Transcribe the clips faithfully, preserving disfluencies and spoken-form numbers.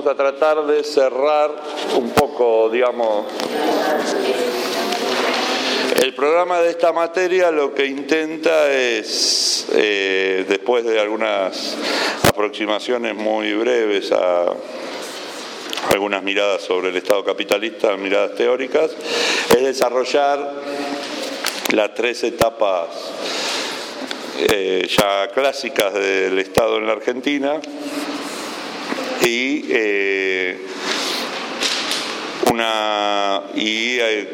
vamos a tratar de cerrar un poco, digamos, el programa de esta materia. Lo que intenta es, eh, después de algunas aproximaciones muy breves a algunas miradas sobre el Estado capitalista, miradas teóricas, es desarrollar las tres etapas eh, ya clásicas del Estado en la Argentina y eh, una y eh,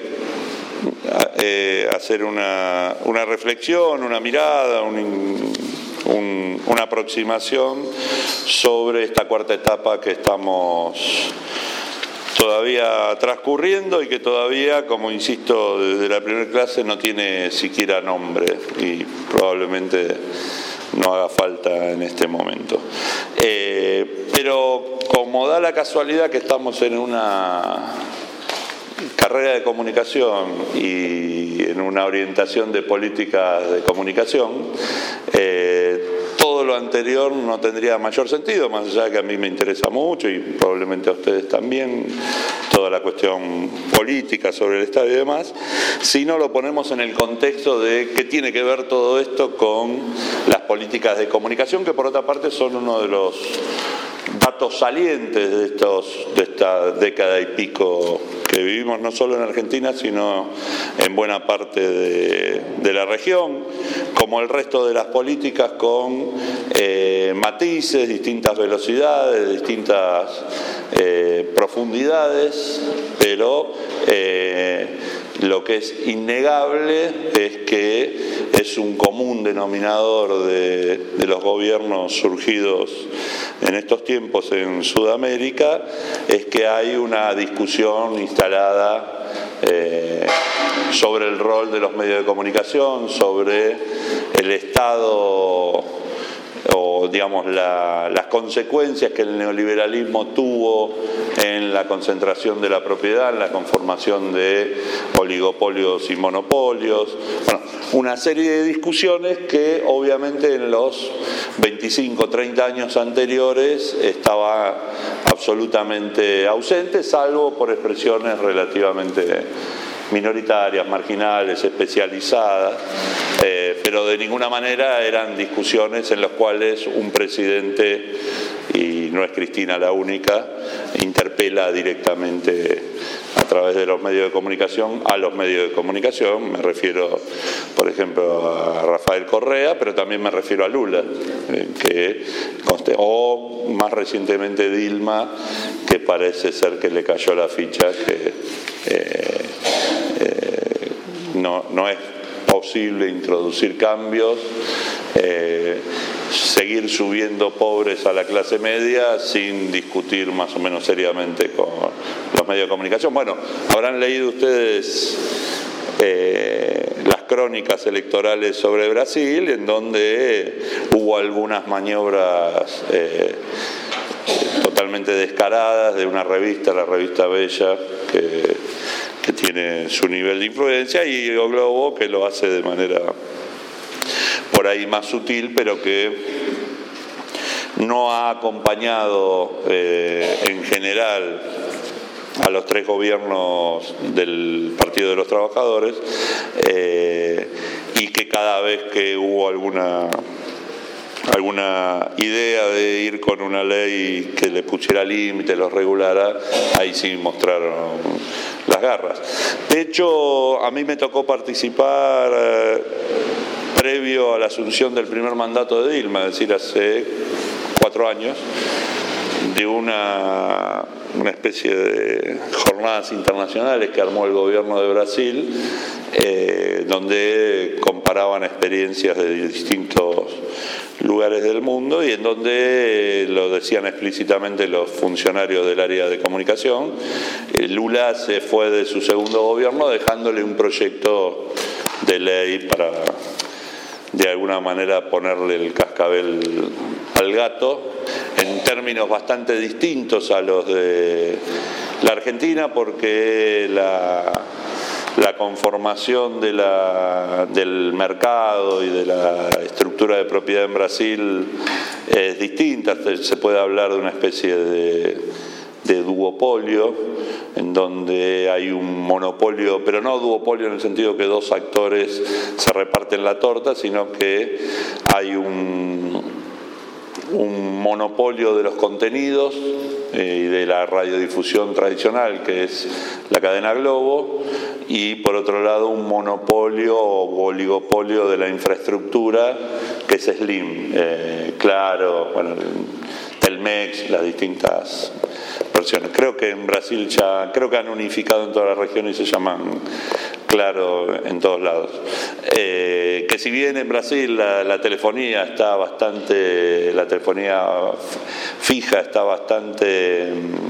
eh, hacer una, una reflexión, una mirada, un, un, una aproximación sobre esta cuarta etapa que estamos todavía transcurriendo y que todavía, como insisto, desde la primera clase no tiene siquiera nombre y probablemente no haga falta en este momento. Eh, pero como da la casualidad que estamos en una carrera de comunicación y en una orientación de políticas de comunicación, eh, todo lo anterior no tendría mayor sentido, más allá de que a mí me interesa mucho y probablemente a ustedes también, toda la cuestión política sobre el Estado y demás, si no lo ponemos en el contexto de qué tiene que ver todo esto con las políticas de comunicación, que por otra parte son uno de los datos salientes de, estos, de esta década y pico que vivimos no solo en Argentina, sino en buena parte de, de la región, como el resto de las políticas, con eh, matices, distintas velocidades, distintas eh, profundidades, pero eh, lo que es innegable es que es un común denominador de, de los gobiernos surgidos en estos tiempos en Sudamérica, es que hay una discusión instalada eh, sobre el rol de los medios de comunicación, sobre el Estado o digamos la, las consecuencias que el neoliberalismo tuvo en la concentración de la propiedad, en la conformación de oligopolios y monopolios, bueno, una serie de discusiones que obviamente en los veinticinco, treinta años anteriores estaba absolutamente ausente, salvo por expresiones relativamente minoritarias, marginales, especializadas, eh, pero de ninguna manera eran discusiones en las cuales un presidente, y no es Cristina la única, interpela directamente a través de los medios de comunicación a los medios de comunicación. Me refiero, por ejemplo, a Rafael Correa, pero también me refiero a Lula, eh, que, o más recientemente Dilma, que parece ser que le cayó la ficha que eh, eh, no, no es posible introducir cambios, eh, seguir subiendo pobres a la clase media sin discutir más o menos seriamente con los medios de comunicación. Bueno, habrán leído ustedes eh, las crónicas electorales sobre Brasil, en donde hubo algunas maniobras eh, totalmente descaradas de una revista, la revista Bella, que, que tiene su nivel de influencia, y O Globo, que lo hace de manera por ahí más sutil, pero que no ha acompañado eh, en general a los tres gobiernos del Partido de los Trabajadores, eh, y que cada vez que hubo alguna alguna idea de ir con una ley que le pusiera límite, los regulara, ahí sí mostraron las garras. De hecho, a mí me tocó participar eh, previo a la asunción del primer mandato de Dilma, es decir, hace cuatro años, de una, una especie de jornadas internacionales que armó el gobierno de Brasil, eh, donde comparaban experiencias de distintos lugares del mundo y en donde, eh, lo decían explícitamente los funcionarios del área de comunicación, eh, Lula se fue de su segundo gobierno dejándole un proyecto de ley para, de alguna manera, ponerle el cascabel al gato, en términos bastante distintos a los de la Argentina, porque la, la conformación de la, del mercado y de la estructura de propiedad en Brasil es distinta. Se puede hablar de una especie de, de duopolio, en donde hay un monopolio, pero no duopolio en el sentido que dos actores se reparten la torta, sino que hay un, un monopolio de los contenidos eh, y de la radiodifusión tradicional, que es la cadena Globo, y por otro lado un monopolio o oligopolio de la infraestructura, que es Slim, eh, Claro, bueno, Telmex, las distintas versiones. Creo que en Brasil ya, creo que han unificado en todas las regiones y se llaman Claro en todos lados. Eh, que si bien en Brasil la, la telefonía está bastante, la telefonía fija está bastante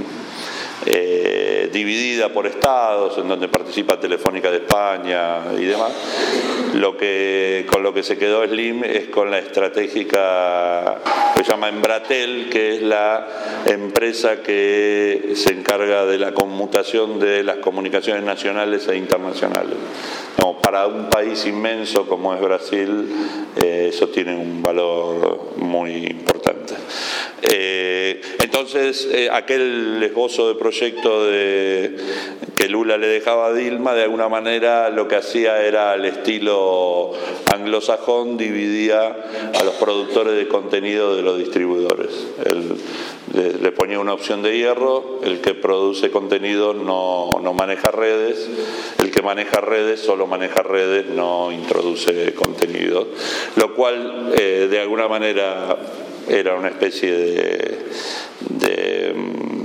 eh, dividida por estados, en donde participa Telefónica de España y demás, lo que, con lo que se quedó Slim es con la estratégica que se llama Embratel, que es la empresa que se encarga de la conmutación de las comunicaciones nacionales e internacionales. No, para un país inmenso como es Brasil, eh, eso tiene un valor muy importante. Eh, entonces, eh, aquel esbozo de proyecto de, que Lula le dejaba a Dilma, de alguna manera lo que hacía era al estilo anglosajón, dividía a los productores de contenido de los distribuidores. Él, le, le ponía una opción de hierro: el que produce contenido no, no maneja redes, el que maneja redes solo maneja redes, no introduce contenido, lo cual eh, de alguna manera era una especie de, de,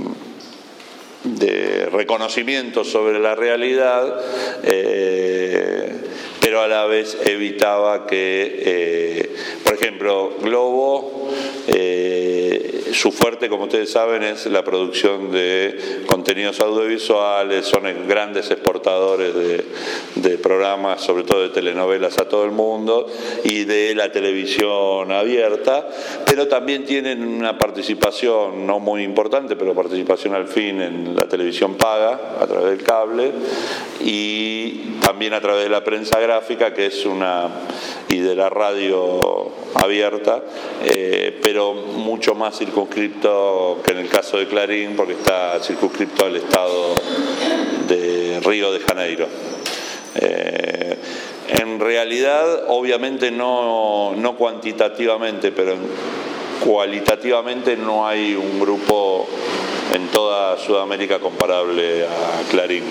de reconocimiento sobre la realidad, eh, pero a la vez evitaba que, eh, por ejemplo, Globo, eh, su fuerte, como ustedes saben, es la producción de contenidos audiovisuales, son grandes exportadores de, de programas, sobre todo de telenovelas a todo el mundo, y de la televisión abierta, pero también tienen una participación no muy importante, pero participación al fin en la televisión paga, a través del cable, y también a través de la prensa gráfica, que es una, y de la radio abierta, eh, pero mucho más circunscripto que en el caso de Clarín, porque está circunscripto al estado de Río de Janeiro. Eh, en realidad, obviamente no, no cuantitativamente, pero cualitativamente no hay un grupo en toda Sudamérica comparable a Clarín.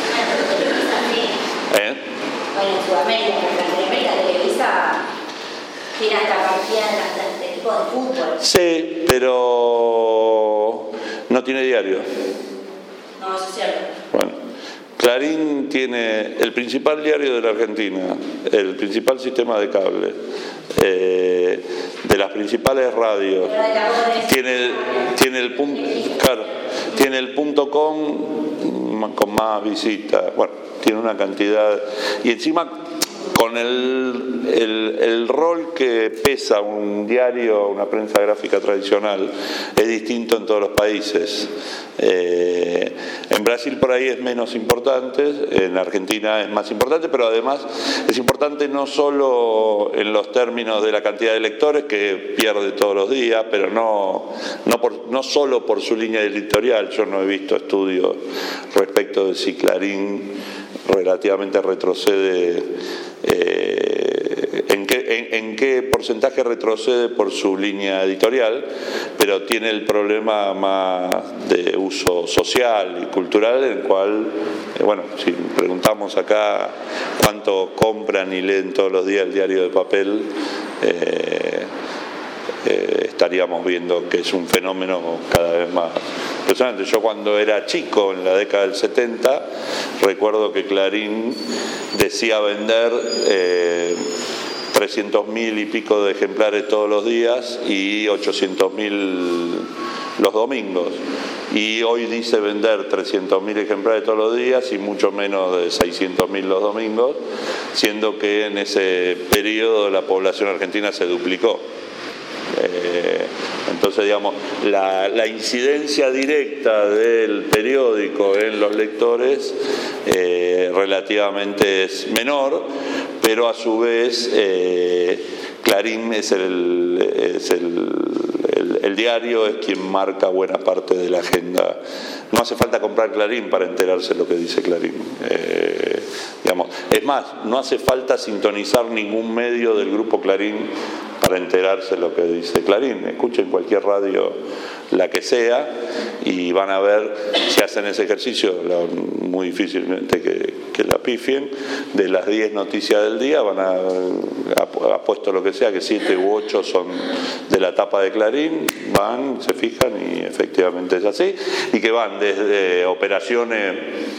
¿Eh? Bueno, en Sudamérica, en Latinoamérica, Televisa tiene hasta partida de equipo de fútbol. Sí, pero no tiene diario. No, eso es cierto. Bueno, Clarín tiene el principal diario de la Argentina, el principal sistema de cable, eh, de las principales radios. Tiene, tiene el punto, claro, tiene el punto com con más visitas. Bueno, tiene una cantidad, y encima con el, el, el rol que pesa un diario, una prensa gráfica tradicional, es distinto en todos los países. Eh, en Brasil por ahí es menos importante, en Argentina es más importante, pero además es importante no solo en los términos de la cantidad de lectores, que pierde todos los días, pero no, no, por, no solo por su línea editorial. Yo no he visto estudios respecto de si Clarín relativamente retrocede, eh, en, qué, en, en qué porcentaje retrocede por su línea editorial, pero tiene el problema más de uso social y cultural, en el cual, eh, bueno, si preguntamos acá cuánto compran y leen todos los días el diario de papel, eh, eh, estaríamos viendo que es un fenómeno cada vez más impresionante. Yo cuando era chico, en la década del setenta, recuerdo que Clarín decía vender eh, trescientos mil y pico de ejemplares todos los días y ochocientos mil los domingos. Y hoy dice vender trescientos mil ejemplares todos los días y mucho menos de seiscientos mil los domingos, siendo que en ese periodo la población argentina se duplicó. Eh, entonces, digamos, la, la incidencia directa del periódico en los lectores eh, relativamente es menor, pero a su vez eh, Clarín es el, es el, el, el el diario es quien marca buena parte de la agenda. No hace falta comprar Clarín para enterarse lo que dice Clarín. Eh, digamos, es más, no hace falta sintonizar ningún medio del grupo Clarín para enterarse lo que dice Clarín. Escuchen cualquier radio, la que sea, y van a ver, si hacen ese ejercicio, muy difícilmente que, que la pifien, de las diez noticias del día, van a, apuesto lo que sea, que siete u ocho son de la tapa de Clarín, van, se fijan y efectivamente es así, y que van desde operaciones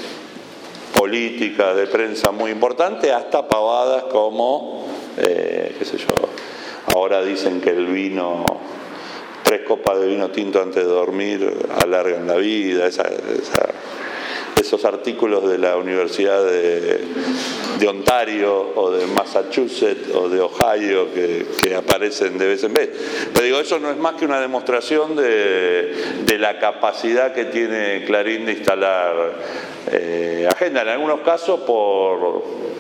políticas de prensa muy importantes hasta pavadas como, eh, qué sé yo, ahora dicen que el vino, tres copas de vino tinto antes de dormir alargan la vida, esa, esa, esos artículos de la Universidad de, de Ontario o de Massachusetts o de Ohio que, que aparecen de vez en vez. Pero digo, eso no es más que una demostración de, de la capacidad que tiene Clarín de instalar eh, agenda, en algunos casos por,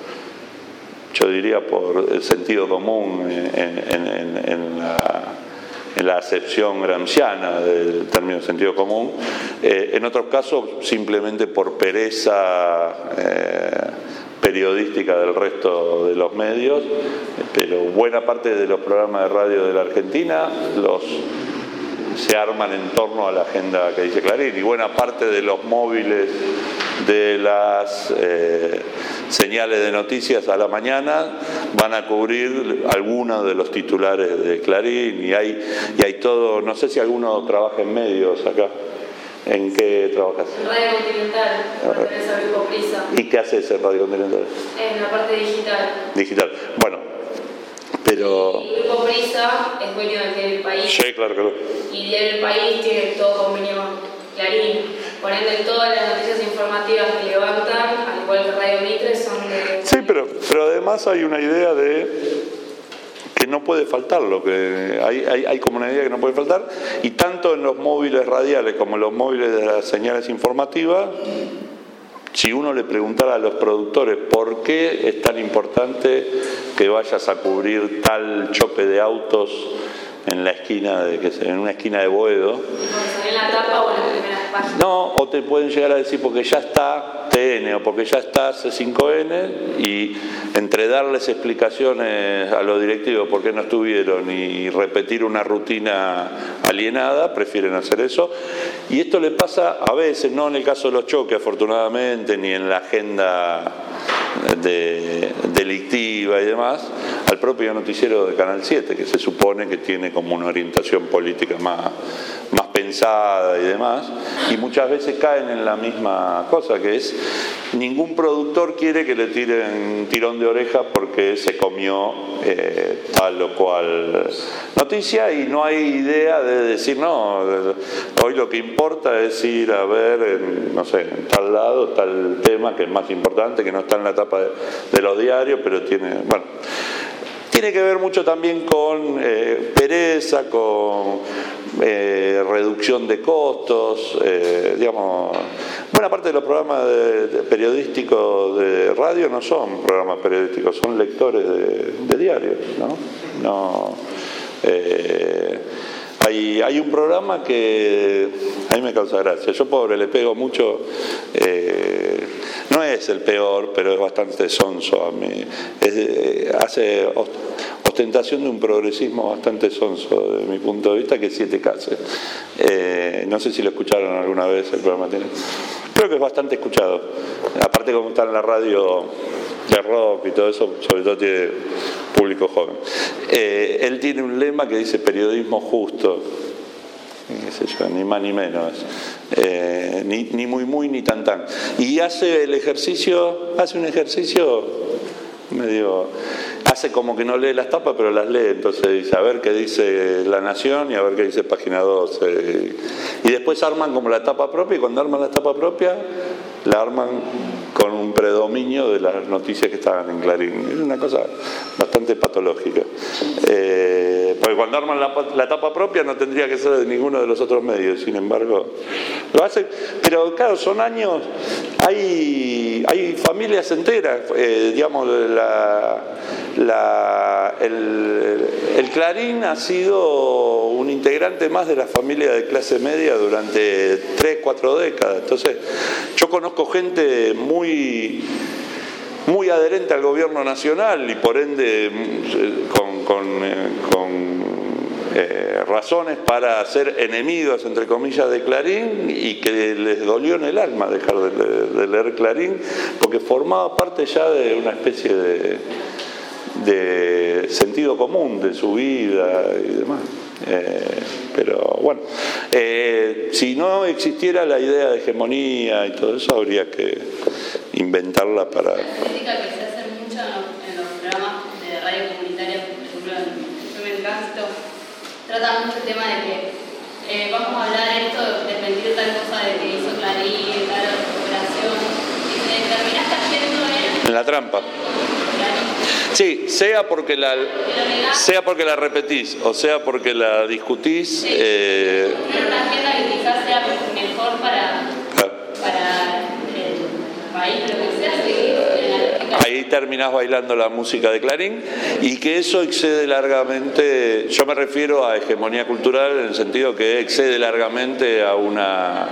yo diría, por el sentido común en, en, en, en la... en la acepción gramsciana del término sentido común, eh, en otros casos simplemente por pereza eh, periodística del resto de los medios, pero buena parte de los programas de radio de la Argentina los se arman en torno a la agenda que dice Clarín, y buena parte de los móviles de las eh, señales de noticias a la mañana van a cubrir algunos de los titulares de Clarín, y hay, y hay todo, no sé si alguno trabaja en medios acá. ¿En qué trabajas? En Radio Continental, pertenece al Grupo Prisa. ¿Y qué haces en Radio Continental? En la parte digital. Digital, bueno, pero... Y el Grupo Prisa es dueño del Diario El País. Sí, claro, claro. Y el Diario El País tiene todo convenio Clarín. Por ende, todas las noticias informativas que levantan, al igual que Radio Mitre, son de... Sí, pero, pero además hay una idea de... que no puede faltar, lo que hay, hay, hay como una idea que no puede faltar, y tanto en los móviles radiales como en los móviles de las señales informativas, si uno le preguntara a los productores por qué es tan importante que vayas a cubrir tal choque de autos en la esquina de que en una esquina de Boedo, ¿Porque en la tapa o en las primeras páginas? no, o te pueden llegar a decir porque ya está T N o porque ya está C cinco N, y entre darles explicaciones a los directivos por qué no estuvieron y repetir una rutina alienada, prefieren hacer eso. Y esto le pasa a veces, no en el caso de los choques afortunadamente, ni en la agenda de, delictiva y demás, al propio noticiero de Canal siete, que se supone que tiene como una orientación política más, más pensada y demás, y muchas veces caen en la misma cosa, que es ningún productor quiere que le tiren tirón de oreja porque se comió eh, tal o cual noticia, y no hay idea de decir, no, hoy lo que importa es ir a ver en, no sé, en tal lado, tal tema que es más importante, que no está en la tapa de, de los diarios, pero tiene, bueno, tiene que ver mucho también con eh, pereza, con eh, reducción de costos, eh, digamos, buena parte de los programas de, de periodísticos de radio no son programas periodísticos, son lectores de, de diarios, ¿no? No eh, hay, hay un programa que a mí me causa gracia, yo pobre le pego mucho, eh, no es el peor, pero es bastante sonso a mí, es, eh, hace ostentación de un progresismo bastante sonso desde mi punto de vista, que es Siete Cases. Eh, no sé si lo escucharon alguna vez el programa, tiene, creo que es bastante escuchado, aparte como está en la radio de rock y todo eso, sobre todo tiene público joven. Eh, él tiene un lema que dice periodismo justo, qué sé yo, ni más ni menos, eh, ni, ni muy muy ni tan tan, y hace el ejercicio, hace un ejercicio medio, hace como que no lee las tapas pero las lee, entonces dice a ver qué dice La Nación y a ver qué dice Página doce, y después arman como la tapa propia, y cuando arman la tapa propia la arman con un predominio de las noticias que estaban en Clarín. Es una cosa bastante patológica. Eh, porque cuando arman la, la tapa propia no tendría que ser de ninguno de los otros medios, sin embargo, lo hacen. Pero claro, son años, hay, hay familias enteras, eh, digamos, la, la, el, el Clarín ha sido un integrante más de la familia de clase media durante tres, cuatro décadas. Entonces, yo conozco gente muy, muy adherente al gobierno nacional y por ende con, con, con Eh, razones para ser enemigos, entre comillas, de Clarín y que les dolió en el alma dejar de, de, de leer Clarín porque formaba parte ya de una especie de, de sentido común de su vida y demás. Eh, pero bueno, eh, si no existiera la idea de hegemonía y todo eso, habría que inventarla para... La crítica que se hace mucho en los programas de radio comunitaria, por ejemplo en F M El Tránsito, trata mucho el tema de que eh, vamos a hablar esto, de desmentir tal cosa de que hizo Clarín, tal operación, y te terminás cayendo en... En la trampa. Sí, sea porque la sea porque la repetís o sea porque la discutís. Sí, eh, poner una agenda que quizás sea mejor para, para el país, lo que sea, seguir en la lógica. Ahí terminás bailando la música de Clarín y que eso excede largamente, yo me refiero a hegemonía cultural en el sentido que excede largamente a una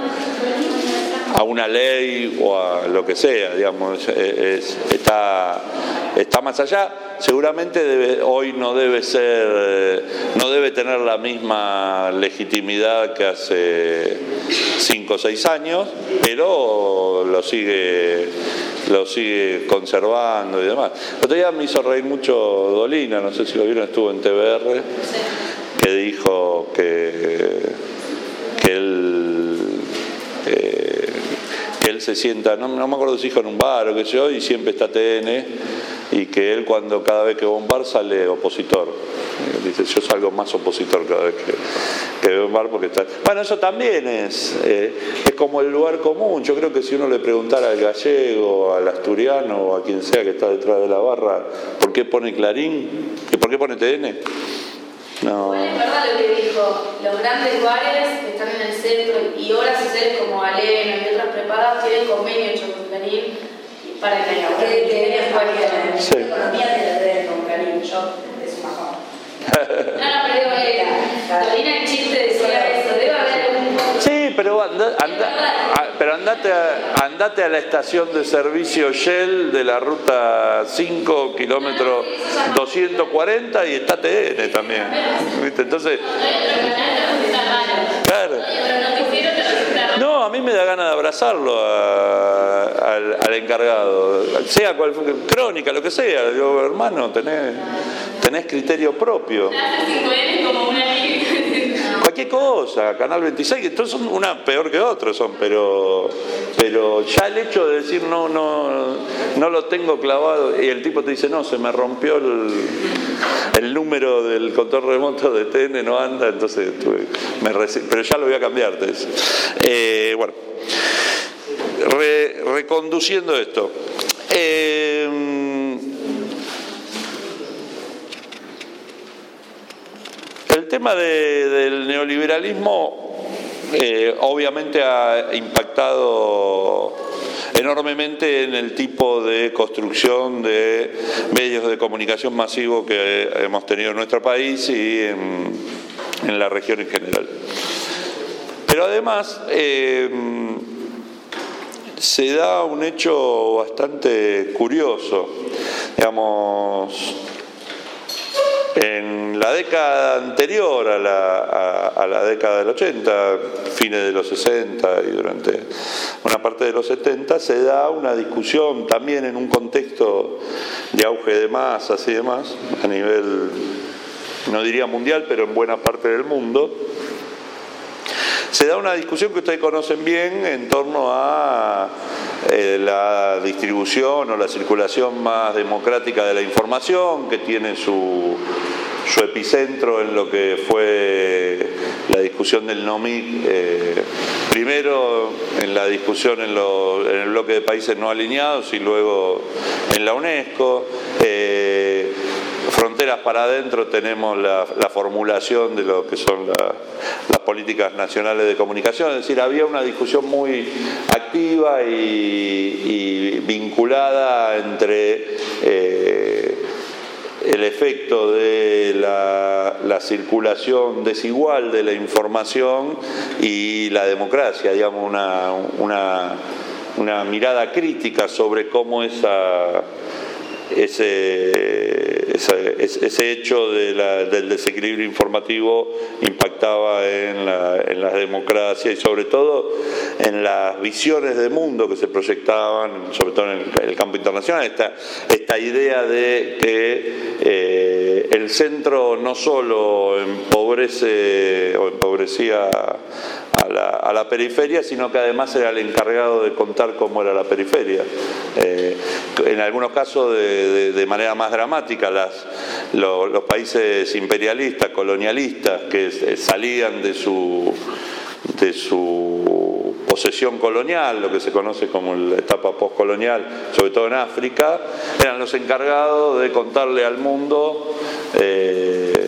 a una ley o a lo que sea, digamos, es, es, está, está más allá. Seguramente debe, hoy no debe ser, no debe tener la misma legitimidad que hace cinco o seis años, pero lo sigue, lo sigue conservando y demás. El otro día me hizo reír mucho Dolina, no sé si lo vieron, estuvo en T V R, que dijo que, que él eh, que él se sienta, no, no me acuerdo si dijo en un bar o qué sé yo, y siempre está T N, y que él cuando cada vez que va a un bar sale opositor. Dice, yo salgo más opositor cada vez que, que veo un bar porque está... Bueno, eso también es, eh, es como el lugar común. Yo creo que si uno le preguntara al gallego, al asturiano o a quien sea que está detrás de la barra, ¿por qué pone Clarín? ¿Por qué pone T N? No. Igual es verdad lo que dijo, los grandes bares que están en el centro y obras sociales como Galeno y otras prepagas tienen convenio hecho con Clarín para que la economía sí. La economía te la deben con Clarín, yo es un bajón. No, no, pero digo, eh, Dolina en chiste decía eso, debe haber algún... Sí, pero, anda, anda, a, pero andate, a, andate a la estación de servicio Shell de la ruta cinco, kilómetro doscientos cuarenta y está T N también. ¿Viste? Entonces... Claro. No, a mí me da ganas de abrazarlo a, al, al encargado, sea cual crónica, lo que sea. Digo, hermano, tenés, tenés criterio propio. Cualquier cosa, Canal veintiséis, que todos son una peor que otros son, pero pero ya el hecho de decir no no no lo tengo clavado y el tipo te dice no, se me rompió el, el número del control remoto de T N, no anda, entonces tuve, me reci- pero ya lo voy a cambiar, te dice. Eh, bueno, re, reconduciendo esto. Eh, El tema de, del neoliberalismo eh, obviamente ha impactado enormemente en el tipo de construcción de medios de comunicación masivo que hemos tenido en nuestro país y en, en la región en general. Pero además eh, se da un hecho bastante curioso, digamos. En la década anterior a la, a, a la década del ochenta, fines de los sesenta y durante una parte de los setenta, se da una discusión también en un contexto de auge de masas y demás, a nivel, no diría mundial, pero en buena parte del mundo. Se da una discusión que ustedes conocen bien en torno a eh, la distribución o la circulación más democrática de la información, que tiene su, su epicentro en lo que fue la discusión del NOMIC, eh, primero en la discusión en, lo, en el bloque de países no alineados y luego en la UNESCO. Eh, Fronteras para adentro tenemos la, la formulación de lo que son la, las políticas nacionales de comunicación, es decir, había una discusión muy activa y, y vinculada entre eh, el efecto de la, la circulación desigual de la información y la democracia, digamos, una, una, una mirada crítica sobre cómo esa, ese, ese, ese hecho de la, del desequilibrio informativo impactaba en la, en la democracia y sobre todo en las visiones de mundo que se proyectaban, sobre todo en el, en el campo internacional, esta, esta idea de que eh, el centro no solo empobrece o empobrecía a la, a la periferia, sino que además era el encargado de contar cómo era la periferia. Eh, en algunos casos de, de, de manera más dramática, las, lo, los países imperialistas, colonialistas, que salían de su, de su posesión colonial, lo que se conoce como la etapa postcolonial, sobre todo en África, eran los encargados de contarle al mundo eh,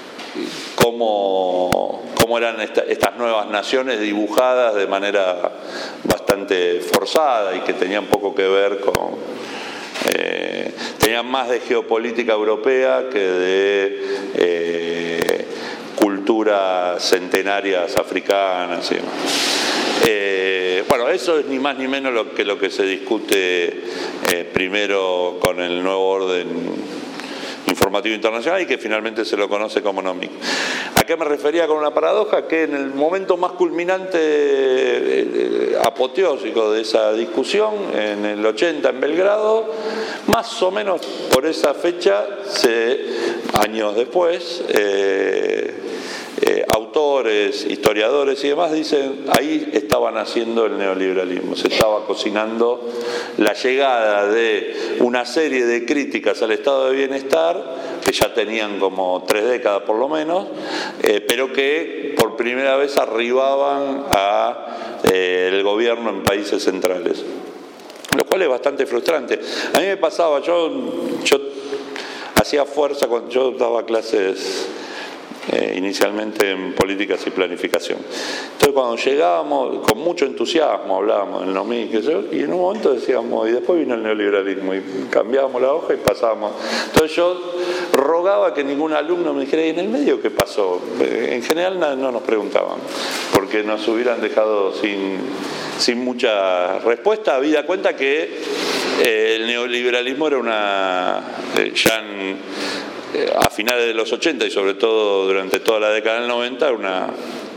cómo, cómo eran esta, estas nuevas naciones dibujadas de manera bastante forzada y que tenían poco que ver con... Eh, tenían más de geopolítica europea que de eh, culturas centenarias africanas y demás. Eh, bueno, eso es ni más ni menos lo que lo que se discute eh, primero con el nuevo orden informativo internacional y que finalmente se lo conoce como NOMIC. ¿A qué me refería con una paradoja? Que en el momento más culminante, eh, apoteósico de esa discusión, en el ochenta en Belgrado, más o menos por esa fecha, se, años después, eh, Eh, autores, historiadores y demás dicen, ahí estaba naciendo el neoliberalismo, se estaba cocinando la llegada de una serie de críticas al estado de bienestar, que ya tenían como tres décadas por lo menos, eh, pero que por primera vez arribaban a eh, el gobierno en países centrales, lo cual es bastante frustrante. A mí me pasaba, yo, yo hacía fuerza cuando yo daba clases Eh, inicialmente en políticas y planificación. Entonces cuando llegábamos, con mucho entusiasmo hablábamos del NOMIC, y en un momento decíamos, y después vino el neoliberalismo, y cambiábamos la hoja y pasábamos. Entonces yo rogaba que ningún alumno me dijera, ¿y en el medio qué pasó? En general no nos preguntaban, porque nos hubieran dejado sin, sin mucha respuesta, habida cuenta que eh, el neoliberalismo era una... Eh, ya en, a finales de los ochenta y sobre todo durante toda la década del noventa, una,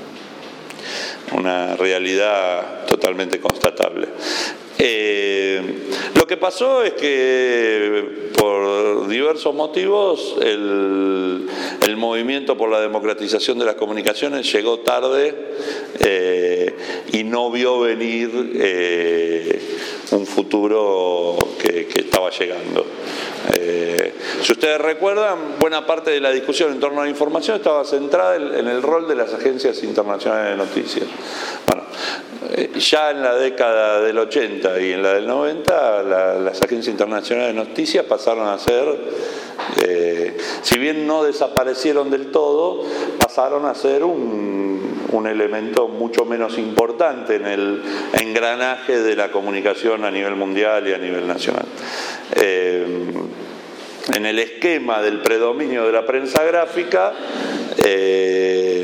una realidad totalmente constatable. Eh, lo que pasó es que por diversos motivos el, el movimiento por la democratización de las comunicaciones llegó tarde eh, y no vio venir eh, un futuro que, que estaba llegando. Eh, si ustedes recuerdan, buena parte de la discusión en torno a la información estaba centrada en, en el rol de las agencias internacionales de noticias. Bueno, eh, ya en la década del ochenta y en la del noventa, la, las agencias internacionales de noticias pasaron a ser, eh, si bien no desaparecieron del todo, pasaron a ser un, un elemento mucho menos importante en el engranaje de la comunicación a nivel mundial y a nivel nacional. Eh, en el esquema del predominio de la prensa gráfica, eh,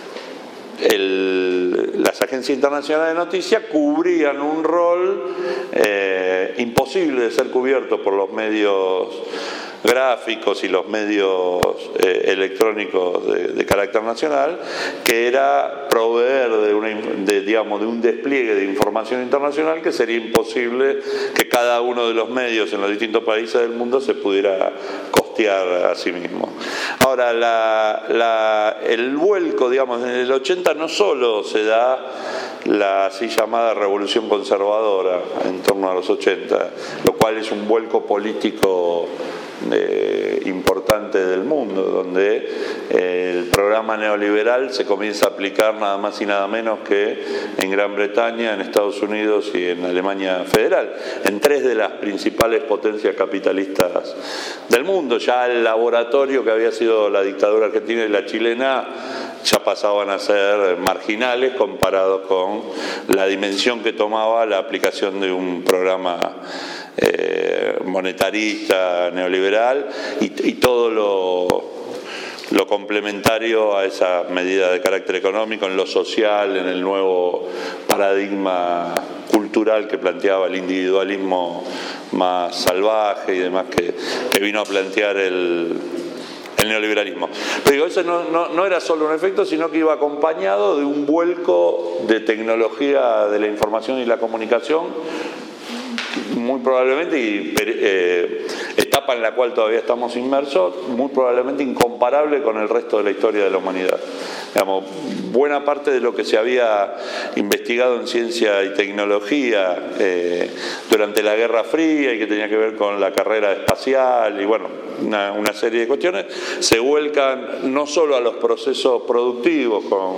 el, las agencias internacionales de noticias cubrían un rol eh, imposible de ser cubierto por los medios gráficos y los medios eh, electrónicos de, de carácter nacional, que era proveer de, una, de, digamos, de un despliegue de información internacional que sería imposible que cada uno de los medios en los distintos países del mundo se pudiera costear a sí mismo. Ahora, la, la, el vuelco, digamos, en el ochenta no solo se da la así llamada revolución conservadora en torno a los ochenta, lo cual es un vuelco político Eh, importante del mundo, donde eh, el programa neoliberal se comienza a aplicar nada más y nada menos que en Gran Bretaña, en Estados Unidos y en Alemania Federal, en tres de las principales potencias capitalistas del mundo. Ya el laboratorio que había sido la dictadura argentina y la chilena ya pasaban a ser marginales comparados con la dimensión que tomaba la aplicación de un programa Eh, monetarista, neoliberal, y, y todo lo, lo complementario a esa medida de carácter económico, en lo social, en el nuevo paradigma cultural que planteaba el individualismo más salvaje y demás que, que vino a plantear el, el neoliberalismo. Pero digo, eso no, no, no era solo un efecto, sino que iba acompañado de un vuelco de tecnología de la información y la comunicación, muy probablemente, y eh, etapa en la cual todavía estamos inmersos, muy probablemente incomparable con el resto de la historia de la humanidad. Digamos, buena parte de lo que se había investigado en ciencia y tecnología eh, durante la Guerra Fría y que tenía que ver con la carrera espacial y bueno, una, una serie de cuestiones, se vuelcan no solo a los procesos productivos con,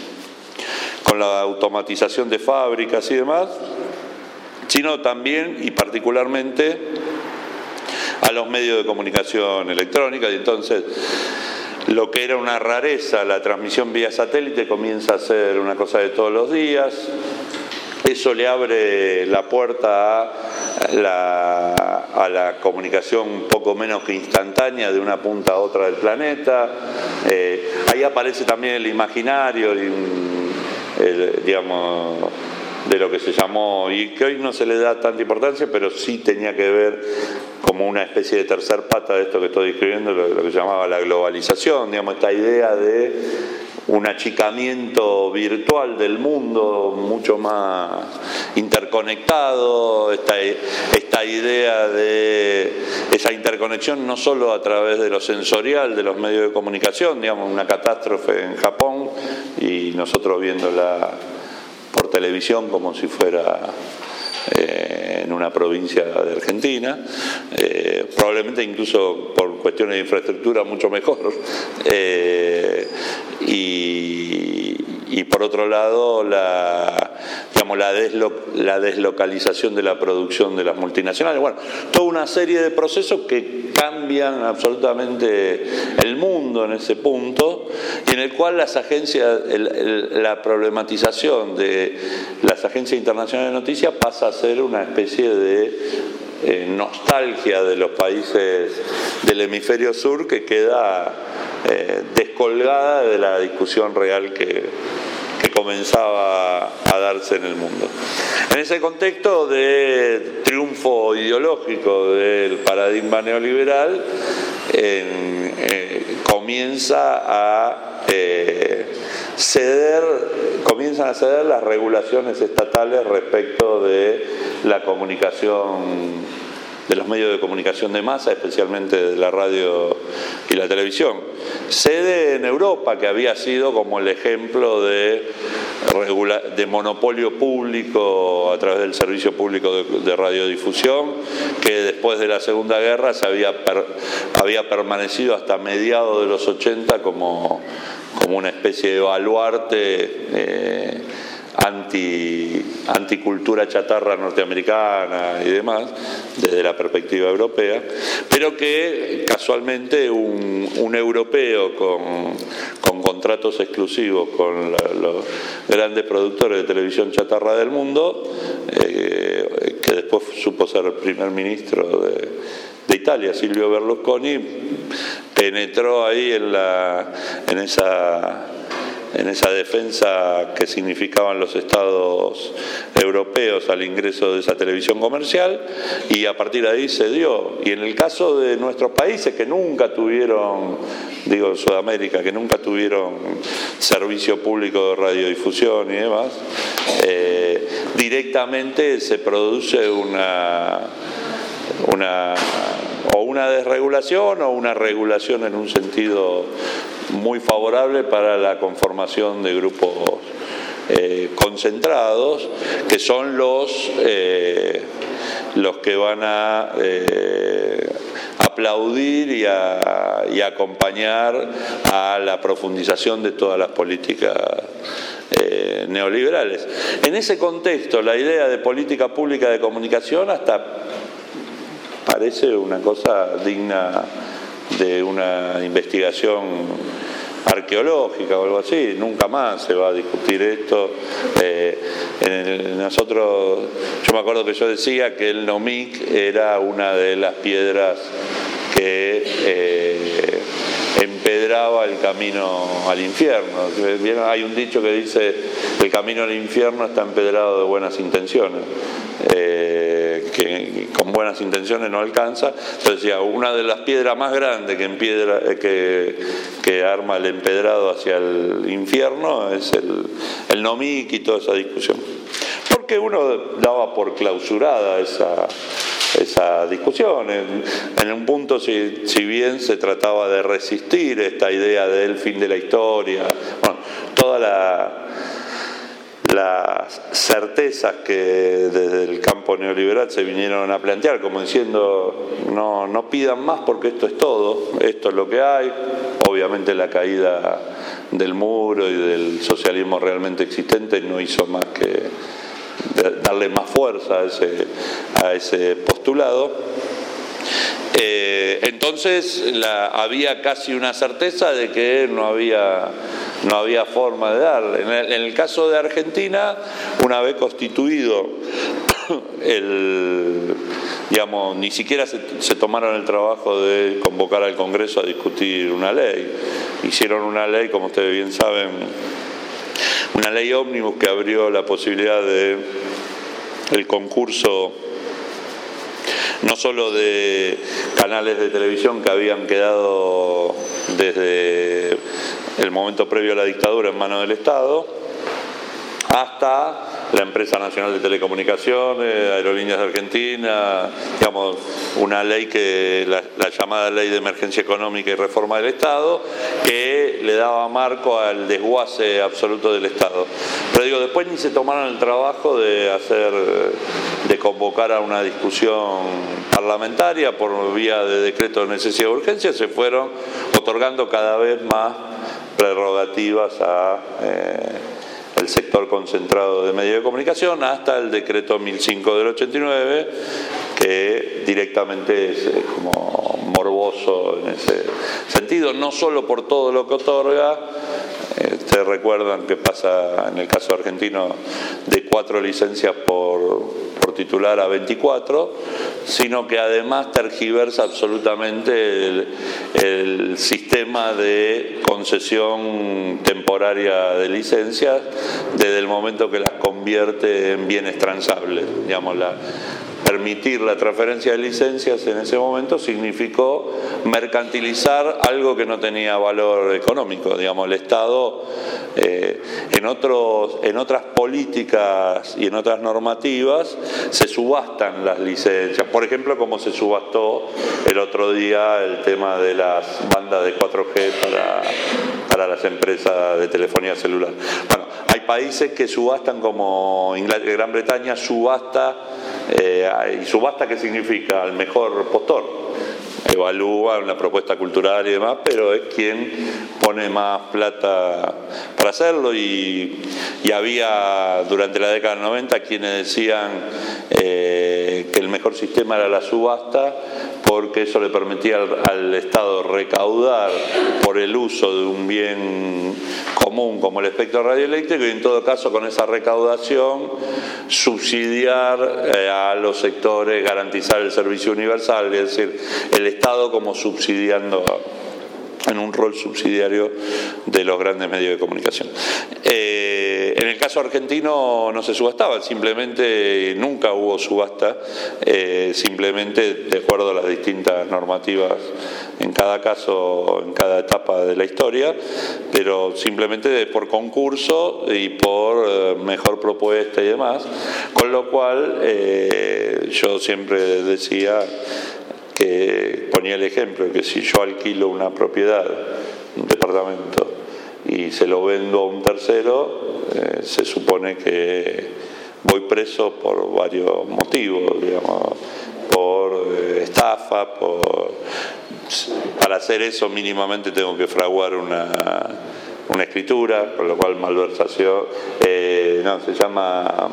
con la automatización de fábricas y demás, sino también y particularmente a los medios de comunicación electrónica. Y entonces lo que era una rareza, la transmisión vía satélite, comienza a ser una cosa de todos los días. Eso le abre la puerta a la, a la comunicación un poco menos que instantánea de una punta a otra del planeta. Eh, ahí aparece también el imaginario, el, el, digamos, de lo que se llamó, y que hoy no se le da tanta importancia, pero sí tenía que ver como una especie de tercer pata de esto que estoy describiendo, lo, lo que se llamaba la globalización, digamos, esta idea de un achicamiento virtual del mundo mucho más interconectado, esta, esta idea de esa interconexión no solo a través de lo sensorial de los medios de comunicación, digamos, una catástrofe en Japón y nosotros viéndola por televisión como si fuera eh, en una provincia de Argentina, eh, probablemente incluso por cuestiones de infraestructura mucho mejor, eh, y, y por otro lado la, digamos, la, deslo, la deslocalización de la producción de las multinacionales. Bueno, toda una serie de procesos que cambian absolutamente el mundo en ese punto, y en el cual las agencias, el, el, la problematización de las agencias internacionales de noticias pasa a ser una especie de eh, nostalgia de los países del hemisferio sur que queda eh, descolgada de la discusión real que, que comenzaba a darse en el mundo. En ese contexto de triunfo ideológico del paradigma neoliberal, en, eh, comienza a eh, ceder, comienzan a ceder las regulaciones estatales respecto de la comunicación, de los medios de comunicación de masa, especialmente de la radio y la televisión. Cede en Europa, que había sido como el ejemplo de, regula de monopolio público a través del servicio público de, de radiodifusión, que después de la Segunda Guerra se había, per, había permanecido hasta mediados de los ochenta como, como una especie de baluarte eh, anti, anticultura chatarra norteamericana y demás, desde la perspectiva europea, pero que casualmente un, un europeo con, con contratos exclusivos con la, los grandes productores de televisión chatarra del mundo, eh, que después supo ser el primer ministro de, de Italia, Silvio Berlusconi, penetró ahí en, la, en esa... en esa defensa que significaban los estados europeos al ingreso de esa televisión comercial, y a partir de ahí se dio. Y en el caso de nuestros países que nunca tuvieron, digo Sudamérica, que nunca tuvieron servicio público de radiodifusión y demás, eh, directamente se produce una una o una desregulación o una regulación en un sentido muy favorable para la conformación de grupos eh, concentrados, que son los eh, los que van a eh, aplaudir y a, y a acompañar a la profundización de todas las políticas eh, neoliberales. En ese contexto, la idea de política pública de comunicación hasta parece una cosa digna de una investigación arqueológica o algo así, nunca más se va a discutir esto. Eh, en el, nosotros, yo me acuerdo que yo decía que el Nomic era una de las piedras que eh, empedraba el camino al infierno. Hay un dicho que dice: el camino al infierno está empedrado de buenas intenciones. Eh, que con buenas intenciones no alcanza. Entonces decía, una de las piedras más grandes que, empiedra, que, que arma el empedrado hacia el infierno es el, el Nomic y toda esa discusión. Porque uno daba por clausurada esa, esa discusión. En, en un punto, si, si bien se trataba de resistir esta idea del fin de la historia, bueno, toda la las certezas que desde el campo neoliberal se vinieron a plantear, como diciendo, no, no pidan más porque esto es todo, esto es lo que hay. Obviamente la caída del muro y del socialismo realmente existente no hizo más que darle más fuerza a ese, a ese postulado. Eh, entonces la, había casi una certeza de que no había, no había forma de darle. En el, en el caso de Argentina, una vez constituido el, digamos, ni siquiera se, se tomaron el trabajo de convocar al Congreso a discutir una ley. Hicieron una ley, como ustedes bien saben, una ley ómnibus que abrió la posibilidad de el concurso no solo de canales de televisión que habían quedado desde el momento previo a la dictadura en manos del Estado, hasta la Empresa Nacional de Telecomunicaciones, Aerolíneas de Argentina, digamos, una ley que, la, la llamada Ley de Emergencia Económica y Reforma del Estado, que le daba marco al desguace absoluto del Estado. Pero digo, después ni se tomaron el trabajo de hacer, de convocar a una discusión parlamentaria por vía de decreto de necesidad de urgencia, se fueron otorgando cada vez más prerrogativas a eh, el sector concentrado de medios de comunicación, hasta el decreto mil cinco del ochenta y nueve, que directamente es como morboso en ese sentido, no solo por todo lo que otorga. Eh, ustedes recuerdan que pasa en el caso argentino de cuatro licencias por, por titular a veinticuatro, sino que además tergiversa absolutamente el, el sistema de concesión temporaria de licencias desde el momento que las convierte en bienes transables. Digamos, la, permitir la transferencia de licencias en ese momento significó mercantilizar algo que no tenía valor económico. Digamos, el Estado eh, en, otros, en otras políticas y en otras normativas se subastan las licencias. Por ejemplo, como se subastó el otro día el tema de las bandas de cuatro G para, para las empresas de telefonía celular. Bueno, hay países que subastan, como Gran Bretaña subasta, eh, ¿y subasta qué significa? Al mejor postor. Evalúa una propuesta cultural y demás, pero es quien pone más plata para hacerlo. Y, y había durante la década del noventa quienes decían eh, que el mejor sistema era la subasta, porque eso le permitía al, al Estado recaudar por el uso de un bien común como el espectro radioeléctrico, y en todo caso con esa recaudación subsidiar eh, a los sectores, garantizar el servicio universal, es decir, el Estado como subsidiando en un rol subsidiario de los grandes medios de comunicación. Eh, en el caso argentino no se subastaba, simplemente nunca hubo subasta, eh, simplemente de acuerdo a las distintas normativas en cada caso, en cada etapa de la historia, pero simplemente por concurso y por eh, mejor propuesta y demás, con lo cual eh, yo siempre decía, que ponía el ejemplo, que si yo alquilo una propiedad, un departamento, y se lo vendo a un tercero, eh, se supone que voy preso por varios motivos, digamos, por eh, estafa, por... para hacer eso mínimamente tengo que fraguar una, una escritura, por lo cual malversación, eh, no, se llama...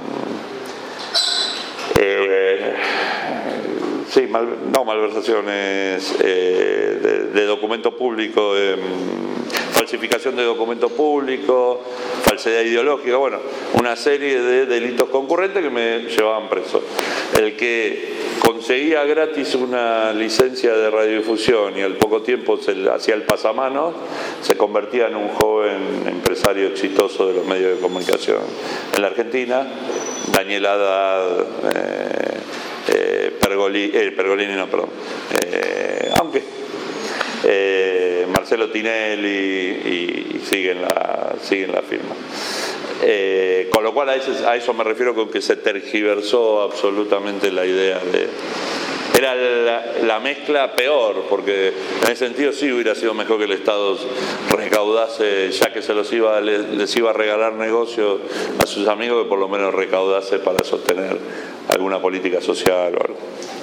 Eh, Sí, mal, no malversaciones eh, de, de documento público, eh, falsificación de documento público, falsedad ideológica, bueno, una serie de delitos concurrentes que me llevaban preso. El que conseguía gratis una licencia de radiodifusión y al poco tiempo se hacía el pasamanos, se convertía en un joven empresario exitoso de los medios de comunicación en la Argentina. Daniel Haddad, eh, eh, Pergolini, eh, Pergolini no, perdón, eh, aunque eh, Marcelo Tinelli y, y siguen la, siguen la firma. Eh, con lo cual a eso, a eso me refiero con que se tergiversó absolutamente la idea de... Era la, la mezcla peor, porque en ese sentido sí hubiera sido mejor que el Estado recaudase, ya que se los iba, les, les iba a regalar negocios a sus amigos, que por lo menos recaudase para sostener alguna política social o algo.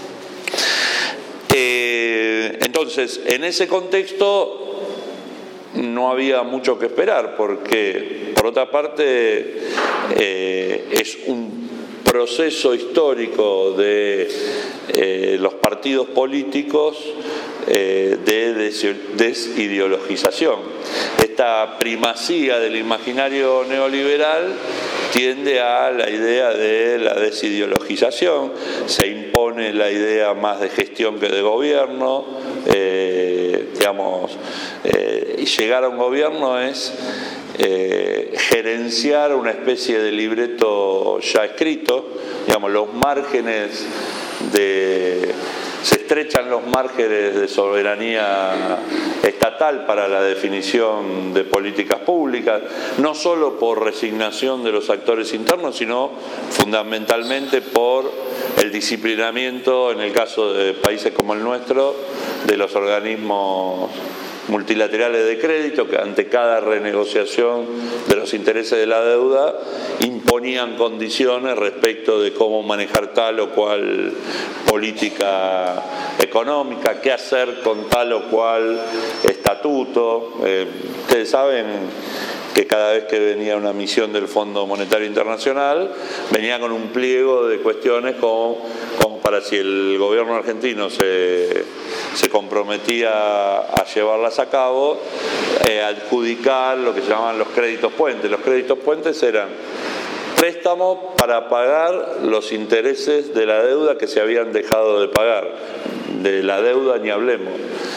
Eh, entonces, en ese contexto no había mucho que esperar, porque por otra parte eh, es un proceso histórico de eh, los partidos políticos eh, de des desideologización. Esta primacía del imaginario neoliberal tiende a la idea de la desideologización, se impone la idea más de gestión que de gobierno, eh, digamos, eh, y llegar a un gobierno es eh, gerenciar una especie de libreto ya escrito, digamos, los márgenes de... se estrechan los márgenes de soberanía estatal para la definición de políticas públicas, no solo por resignación de los actores internos, sino fundamentalmente por el disciplinamiento, en el caso de países como el nuestro, de los organismos multilaterales de crédito, que ante cada renegociación de los intereses de la deuda imponían condiciones respecto de cómo manejar tal o cual política económica, qué hacer con tal o cual estatuto. Eh, ustedes saben que cada vez que venía una misión del Fondo Monetario Internacional venía con un pliego de cuestiones como, como para si el gobierno argentino se, se comprometía a llevarlas a cabo, eh, adjudicar lo que se llamaban los créditos puentes. Los créditos puentes eran préstamos para pagar los intereses de la deuda que se habían dejado de pagar. De la deuda ni hablemos.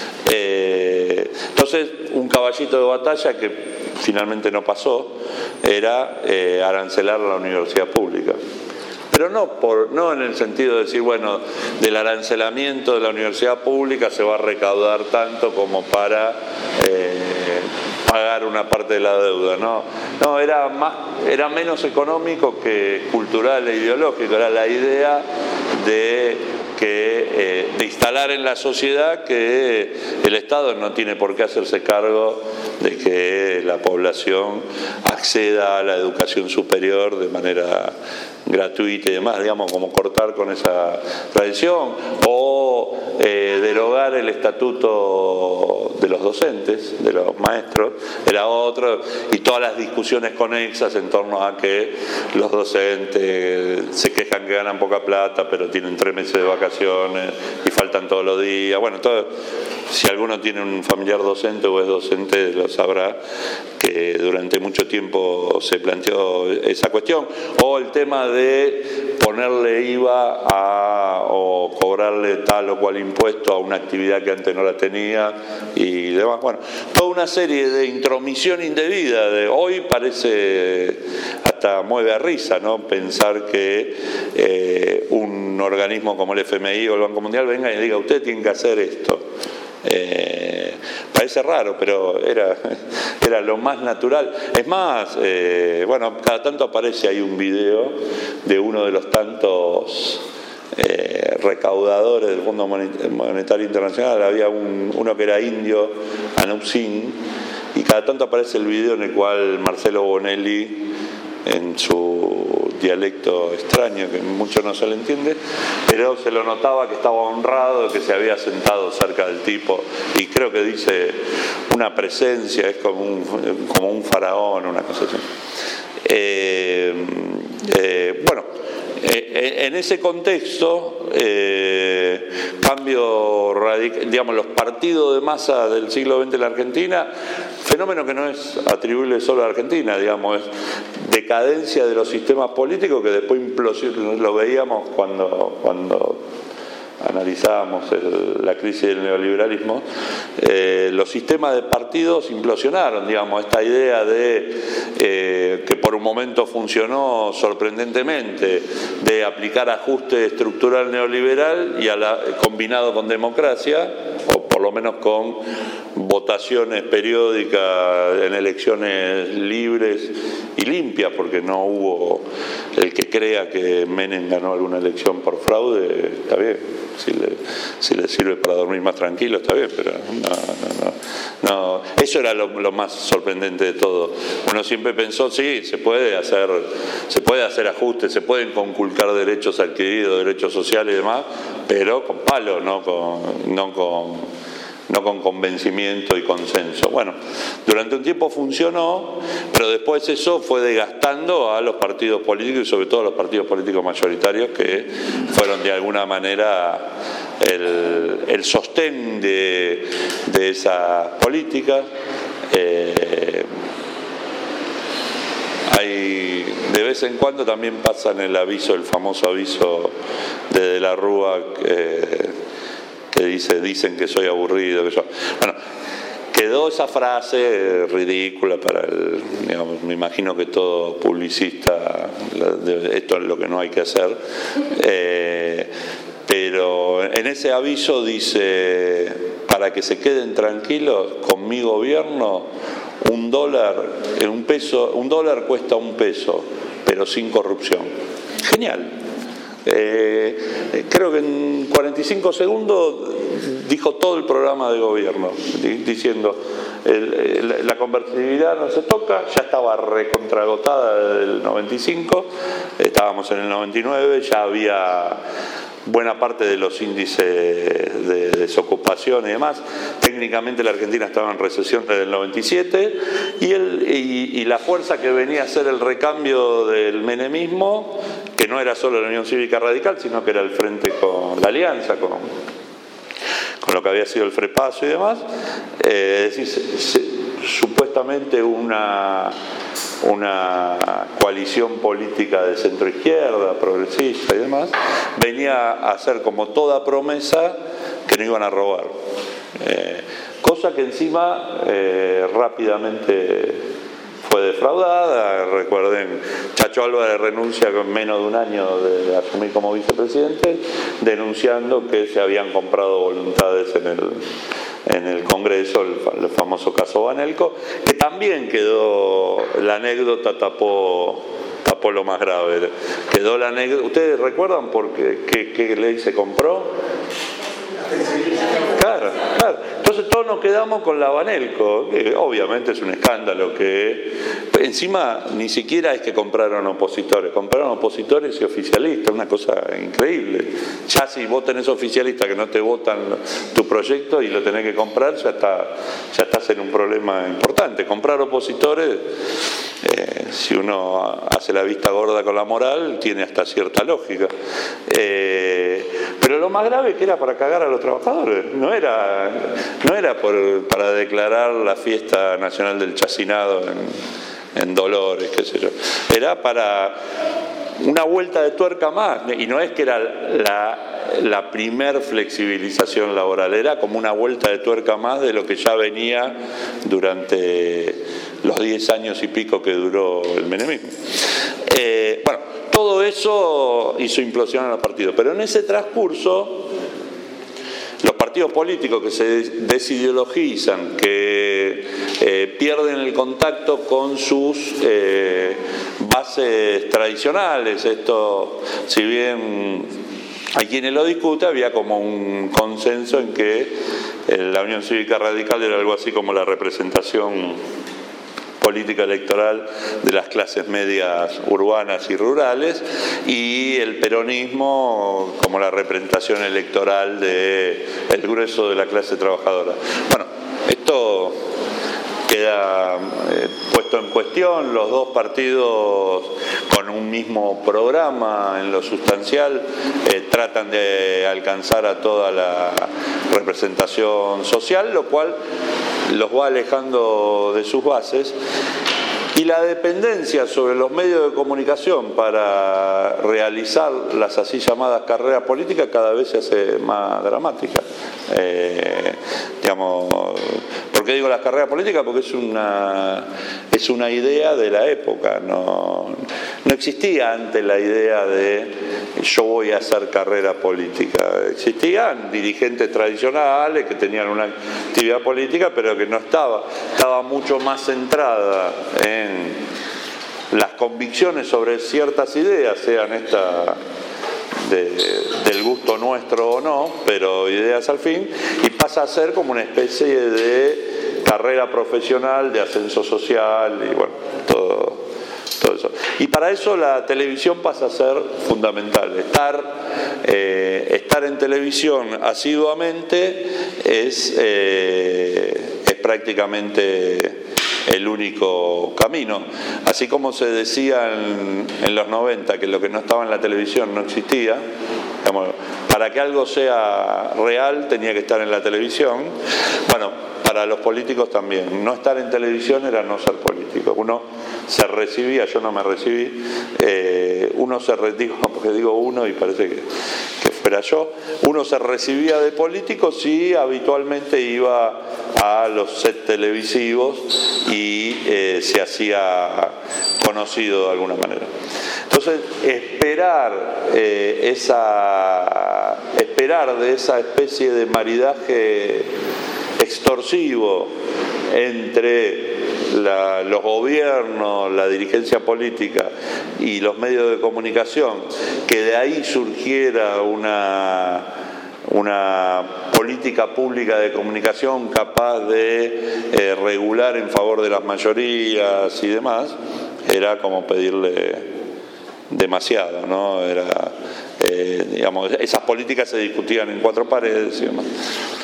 Eh, entonces, un caballito de batalla que finalmente no pasó era eh, arancelar la universidad pública. Pero no, por, no en el sentido de decir, bueno, del arancelamiento de la universidad pública se va a recaudar tanto como para eh, pagar una parte de la deuda. No, no era, más, era menos económico que cultural e ideológico. Era la idea de que eh, de instalar en la sociedad que el Estado no tiene por qué hacerse cargo de que la población acceda a la educación superior de manera gratuita y demás, digamos, como cortar con esa tradición, o eh, derogar el estatuto de los docentes, de los maestros, era otro, y todas las discusiones conexas en torno a que los docentes se quejan que ganan poca plata, pero tienen tres meses de vacaciones y faltan todos los días. Bueno, todo, si alguno tiene un familiar docente o es docente, lo sabrá que durante mucho tiempo se planteó esa cuestión, o el tema de ponerle I V A a, o cobrarle tal o cual impuesto a una actividad que antes no la tenía y demás. Bueno, toda una serie de intromisión indebida. De hoy parece hasta mueve a risa, ¿no? Pensar que eh, un organismo como el F M I o el Banco Mundial venga y diga, usted tiene que hacer esto. Eh, parece raro, pero era, era lo más natural. Es más, eh, bueno, cada tanto aparece ahí un video de uno de los tantos eh, recaudadores del Fondo Monetario Internacional. Había un, uno que era indio, Anup Singh, y cada tanto aparece el video en el cual Marcelo Bonelli, en su dialecto extraño que mucho no se le entiende, pero se lo notaba que estaba honrado de que se había sentado cerca del tipo, y creo que dice una presencia, es como un, como un faraón, una cosa así. Eh, eh, bueno, Eh, en ese contexto, eh, cambio radical, digamos, los partidos de masa del siglo veinte en la Argentina, fenómeno que no es atribuible solo a Argentina, digamos, es decadencia de los sistemas políticos que después implosionó, lo veíamos cuando, cuando analizábamos el, la crisis del neoliberalismo, eh, los sistemas de partidos implosionaron, digamos, esta idea de eh, que por un momento funcionó sorprendentemente, de aplicar ajuste estructural neoliberal y a la, combinado con democracia, o por lo menos con votaciones periódicas en elecciones libres y limpias, porque no hubo el que crea que Menem ganó alguna elección por fraude, está bien, si le, si le sirve para dormir más tranquilo, está bien, pero no, no, no, no. Eso era lo, lo más sorprendente de todo. Uno siempre pensó, sí, se puede hacer, se puede hacer ajustes, se pueden conculcar derechos adquiridos, derechos sociales y demás, pero con palo, no con, no con no con convencimiento y consenso. Bueno, durante un tiempo funcionó, pero después eso fue desgastando a los partidos políticos y sobre todo a los partidos políticos mayoritarios, que fueron de alguna manera el, el sostén de, de esa política. Eh, hay, de vez en cuando también pasan el aviso, el famoso aviso de De la Rúa, eh, que dice, dicen que soy aburrido, que yo... Bueno, quedó esa frase ridícula para el, digamos, me imagino que todo publicista, esto es lo que no hay que hacer, eh, pero en ese aviso dice, para que se queden tranquilos, con mi gobierno un dólar, un peso, un dólar cuesta un peso, pero sin corrupción. Genial. Eh, creo que en cuarenta y cinco segundos dijo todo el programa de gobierno, diciendo el, el, la convertibilidad no se toca, ya estaba recontragotada desde el noventa y cinco, estábamos en el noventa y nueve, ya había buena parte de los índices de desocupación y demás. Técnicamente la Argentina estaba en recesión desde el noventa y siete y, el, y, y la fuerza que venía a ser el recambio del menemismo, que no era solo la Unión Cívica Radical, sino que era el frente con la alianza, con, con lo que había sido el Frepaso y demás, eh, es decir, se, se, supuestamente una... una coalición política de centro-izquierda, progresista y demás, venía a hacer como toda promesa que no iban a robar. Eh, cosa que encima eh, rápidamente fue defraudada. Recuerden, Chacho Álvarez renuncia con menos de un año de asumir como vicepresidente, denunciando que se habían comprado voluntades en el en el Congreso, el, el famoso caso Banelco, que también quedó, la anécdota tapó, tapó lo más grave. Quedó la anécdota. ¿Ustedes recuerdan por qué, qué, qué ley se compró? Claro, claro. Entonces todos nos quedamos con la Banelco, que obviamente es un escándalo, que encima ni siquiera es que compraron opositores, compraron opositores y oficialistas, una cosa increíble. Ya si vos tenés oficialistas que no te votan tu proyecto y lo tenés que comprar, ya está, ya estás en un problema importante. Comprar opositores, eh, si uno hace la vista gorda con la moral, tiene hasta cierta lógica. Eh, pero lo más grave es que era para cagar a los trabajadores, no era, no era por, para declarar la fiesta nacional del chacinado en, en Dolores, qué sé yo, era para una vuelta de tuerca más, y no es que era la, la primer flexibilización laboral, era como una vuelta de tuerca más de lo que ya venía durante los diez años y pico que duró el menemismo. Eh, bueno, todo eso hizo implosionar al partido, pero en ese transcurso los partidos políticos que se desideologizan, que eh, pierden el contacto con sus eh, bases tradicionales, esto, si bien hay quienes lo discuten, había como un consenso en que eh, la Unión Cívica Radical era algo así como la representación política electoral de las clases medias urbanas y rurales, y el peronismo como la representación electoral del grueso de la clase trabajadora. Bueno, esto queda eh, puesto en cuestión, los dos partidos con un un mismo programa en lo sustancial, eh, tratan de alcanzar a toda la representación social, lo cual los va alejando de sus bases. Y la dependencia sobre los medios de comunicación para realizar las así llamadas carreras políticas cada vez se hace más dramática. Eh, digamos, ¿por qué digo las carreras políticas? Porque es una, es una idea de la época. No, no existía antes la idea de yo voy a hacer carrera política. Existían dirigentes tradicionales que tenían una actividad política, pero que no estaba, estaba mucho más centrada en las convicciones sobre ciertas ideas, sean estas de, del gusto nuestro o no, pero ideas al fin, y pasa a ser como una especie de carrera profesional, de ascenso social y bueno, todo, todo eso. Y para eso la televisión pasa a ser fundamental. Estar, eh, estar en televisión asiduamente es, eh, es prácticamente el único camino. Así como se decía en, en los noventa que lo que no estaba en la televisión no existía, digamos, para que algo sea real tenía que estar en la televisión. Bueno, para los políticos también. No estar en televisión era no ser político. Uno se recibía, yo no me recibí, eh, uno se digo, porque digo uno y parece que, que fuera yo, uno se recibía de político si habitualmente iba a los sets televisivos y eh, se hacía conocido de alguna manera. Entonces, esperar eh, esa esperar de esa especie de maridaje extorsivo entre la, los gobiernos, la dirigencia política y los medios de comunicación, que de ahí surgiera una, una política pública de comunicación capaz de eh, regular en favor de las mayorías y demás, era como pedirle demasiado, ¿no? Era, eh, digamos, esas políticas se discutían en cuatro paredes y demás.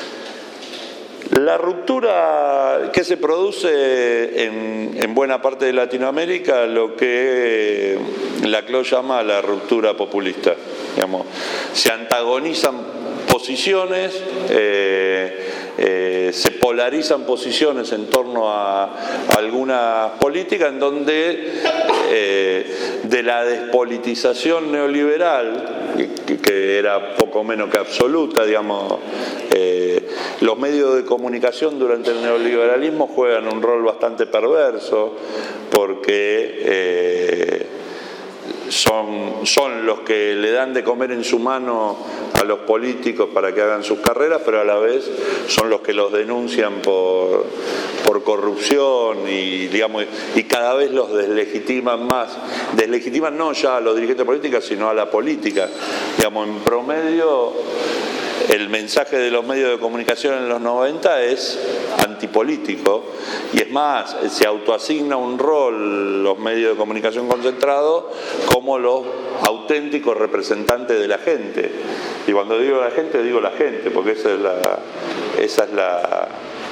La ruptura que se produce en, en buena parte de Latinoamérica, lo que Laclau llama la ruptura populista. Digamos, se antagonizan posiciones, eh, eh, se polarizan posiciones en torno a, a alguna política en donde eh, de la despolitización neoliberal, que, que era poco menos que absoluta, digamos, eh, los medios de comunicación durante el neoliberalismo juegan un rol bastante perverso porque eh, son, son los que le dan de comer en su mano a los políticos para que hagan sus carreras, pero a la vez son los que los denuncian por, por corrupción y, digamos, y cada vez los deslegitiman más. Deslegitiman no ya a los dirigentes políticos, sino a la política. Digamos, en promedio, el mensaje de los medios de comunicación en los noventa es antipolítico, y es más, se autoasigna un rol los medios de comunicación concentrados como los auténticos representantes de la gente. Y cuando digo la gente, digo la gente, porque esa es la, esa es la,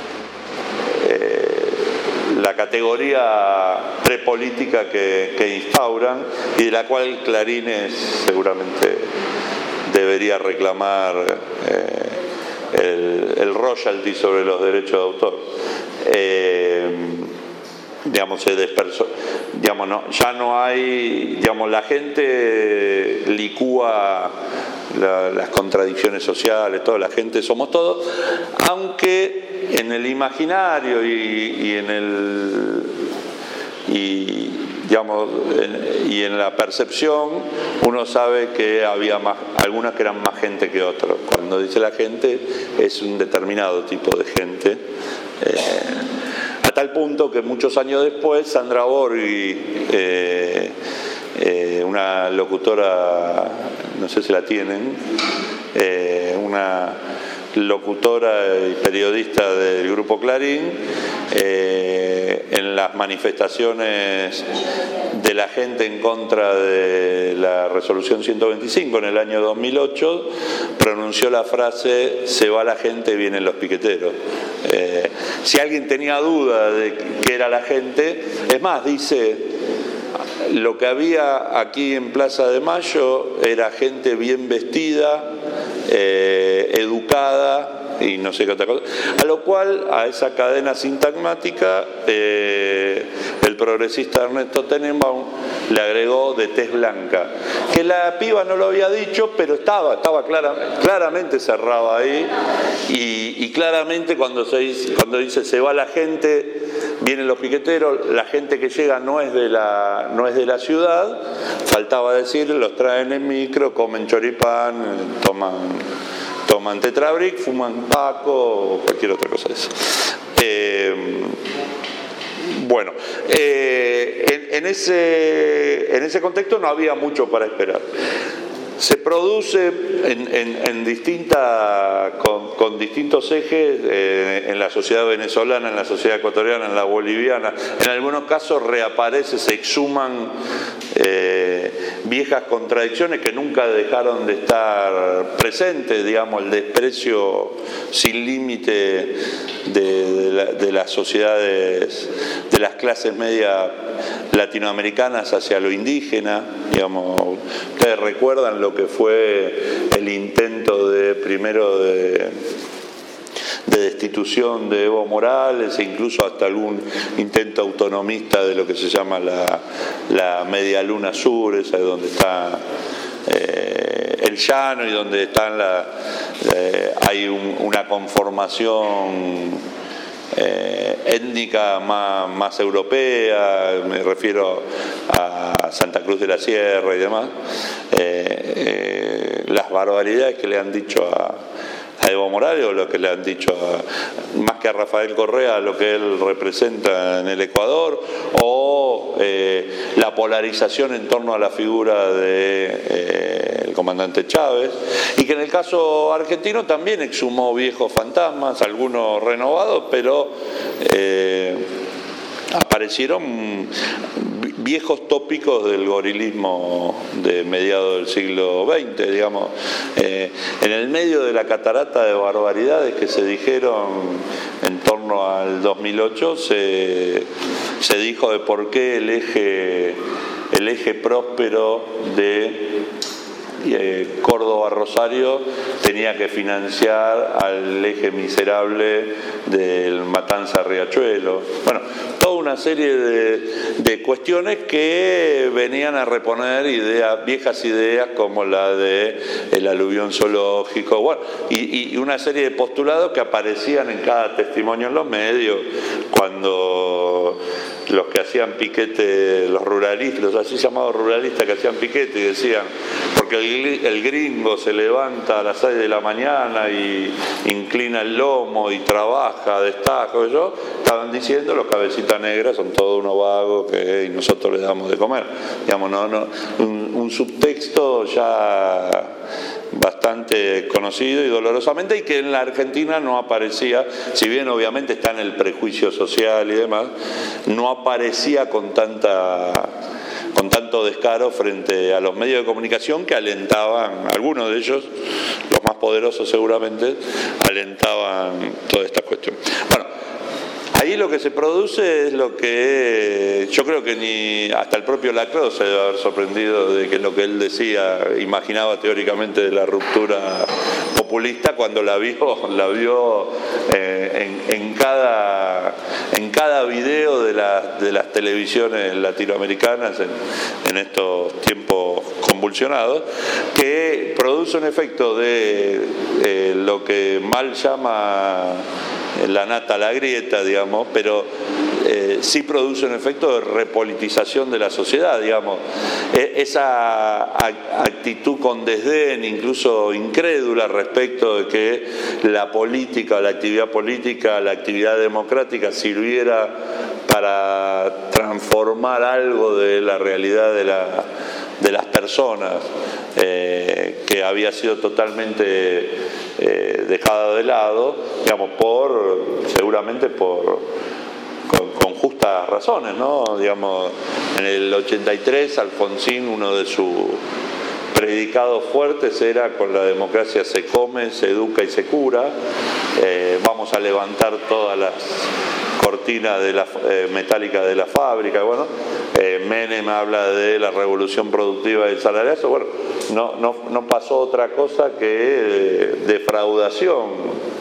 eh, la categoría prepolítica que, que instauran y de la cual Clarín es seguramente debería reclamar eh, el, el royalty sobre los derechos de autor. Eh, digamos, se dispersó, digamos, no, ya no hay, digamos, la gente licúa la, las contradicciones sociales, toda la gente somos todos, aunque en el imaginario y, y en el y digamos, y en la percepción uno sabe que había más, algunas que eran más gente que otras. Cuando dice la gente es un determinado tipo de gente, eh, a tal punto que muchos años después Sandra Borghi, eh, eh, una locutora, no sé si la tienen, eh, una locutora y periodista del Grupo Clarín, eh, en las manifestaciones de la gente en contra de la resolución ciento veinticinco en el año dos mil ocho, pronunció la frase: se va la gente, vienen los piqueteros. Eh, si alguien tenía duda de qué era la gente, es más, dice, lo que había aquí en Plaza de Mayo era gente bien vestida, eh, educada y no sé qué otra cosa, a lo cual a esa cadena sintagmática eh, el progresista Ernesto Tenenbaum le agregó de tez blanca, que la piba no lo había dicho, pero estaba, estaba clara, claramente cerraba ahí, y, y claramente cuando, se dice, cuando dice se va la gente, vienen los piqueteros, la gente que llega no es de la, no es de la ciudad, faltaba decir, los traen en micro, comen choripán, toman... toman tetrabric, fuman taco o cualquier otra cosa de eso. Eh, bueno, eh, en, en, ese, en ese contexto no había mucho para esperar. Se produce en, en, en distinta, con, con distintos ejes eh, en la sociedad venezolana, en la sociedad ecuatoriana, en la boliviana. En algunos casos reaparece, se exhuman eh, viejas contradicciones que nunca dejaron de estar presentes, digamos, el desprecio sin límite de, de, la, de las sociedades, de las clases medias latinoamericanas hacia lo indígena, digamos. Ustedes recuerdan lo que fue el intento de primero de, de destitución de Evo Morales e incluso hasta algún intento autonomista de lo que se llama la, la Media Luna Sur, esa es donde está eh, el llano y donde están la, eh, hay un, una conformación Eh, étnica más, más europea, me refiero a Santa Cruz de la Sierra y demás, eh, eh, las barbaridades que le han dicho a, a Evo Morales o lo que le han dicho a, más que a Rafael Correa, lo que él representa en el Ecuador, o eh, la polarización en torno a la figura de eh, el comandante Chávez, y que en el caso argentino también exhumó viejos fantasmas, algunos renovados, pero eh, aparecieron viejos tópicos del gorilismo de mediados del siglo veinte, digamos, eh, en el medio de la catarata de barbaridades que se dijeron en torno al dos mil ocho, se, se dijo de por qué el eje, el eje próspero de eh, Córdoba-Rosario tenía que financiar al eje miserable del Matanza-Riachuelo. Bueno, toda una serie de, de cuestiones que venían a reponer ideas, viejas ideas como la de el aluvión zoológico, bueno, y, y una serie de postulados que aparecían en cada testimonio en los medios, cuando los que hacían piquete, los ruralistas, los así llamados ruralistas que hacían piquete y decían, porque el, el gringo se levanta a las seis de la mañana y inclina el lomo y trabaja, destajo, yo, estaban diciendo los cabecitas negras son todos unos vagos que y nosotros les damos de comer. Digamos, no, no, un, un subtexto ya bastante conocido y dolorosamente, y que en la Argentina no aparecía, si bien obviamente está en el prejuicio social y demás, no aparecía con tanta con tanto descaro frente a los medios de comunicación que alentaban, algunos de ellos, los más poderosos seguramente, alentaban toda esta cuestión. Bueno, ahí lo que se produce es lo que yo creo que ni hasta el propio Laclau se debe haber sorprendido de que lo que él decía, imaginaba teóricamente de la ruptura populista, cuando la vio, la vio eh, en, en cada en cada video de, la, de las televisiones latinoamericanas en, en estos tiempos convulsionados, que produce un efecto de eh, lo que Mal llama la nata a la grieta, digamos, pero eh, sí produce un efecto de repolitización de la sociedad, digamos. Eh, esa actitud con desdén, incluso incrédula, respecto de que la política, la actividad política, la actividad democrática sirviera para transformar algo de la realidad de, la, de las personas, eh, que había sido totalmente eh, dejada de lado, digamos, por seguramente por con, con justas razones, ¿no? Digamos, en el ochenta y tres Alfonsín, uno de sus predicados fuertes era: con la democracia se come, se educa y se cura, eh, vamos a levantar todas las cortinas de la, eh, metálicas de la fábrica. Bueno, eh, Menem habla de la revolución productiva del salariazo. Bueno, no, no, no pasó otra cosa que eh, defraudación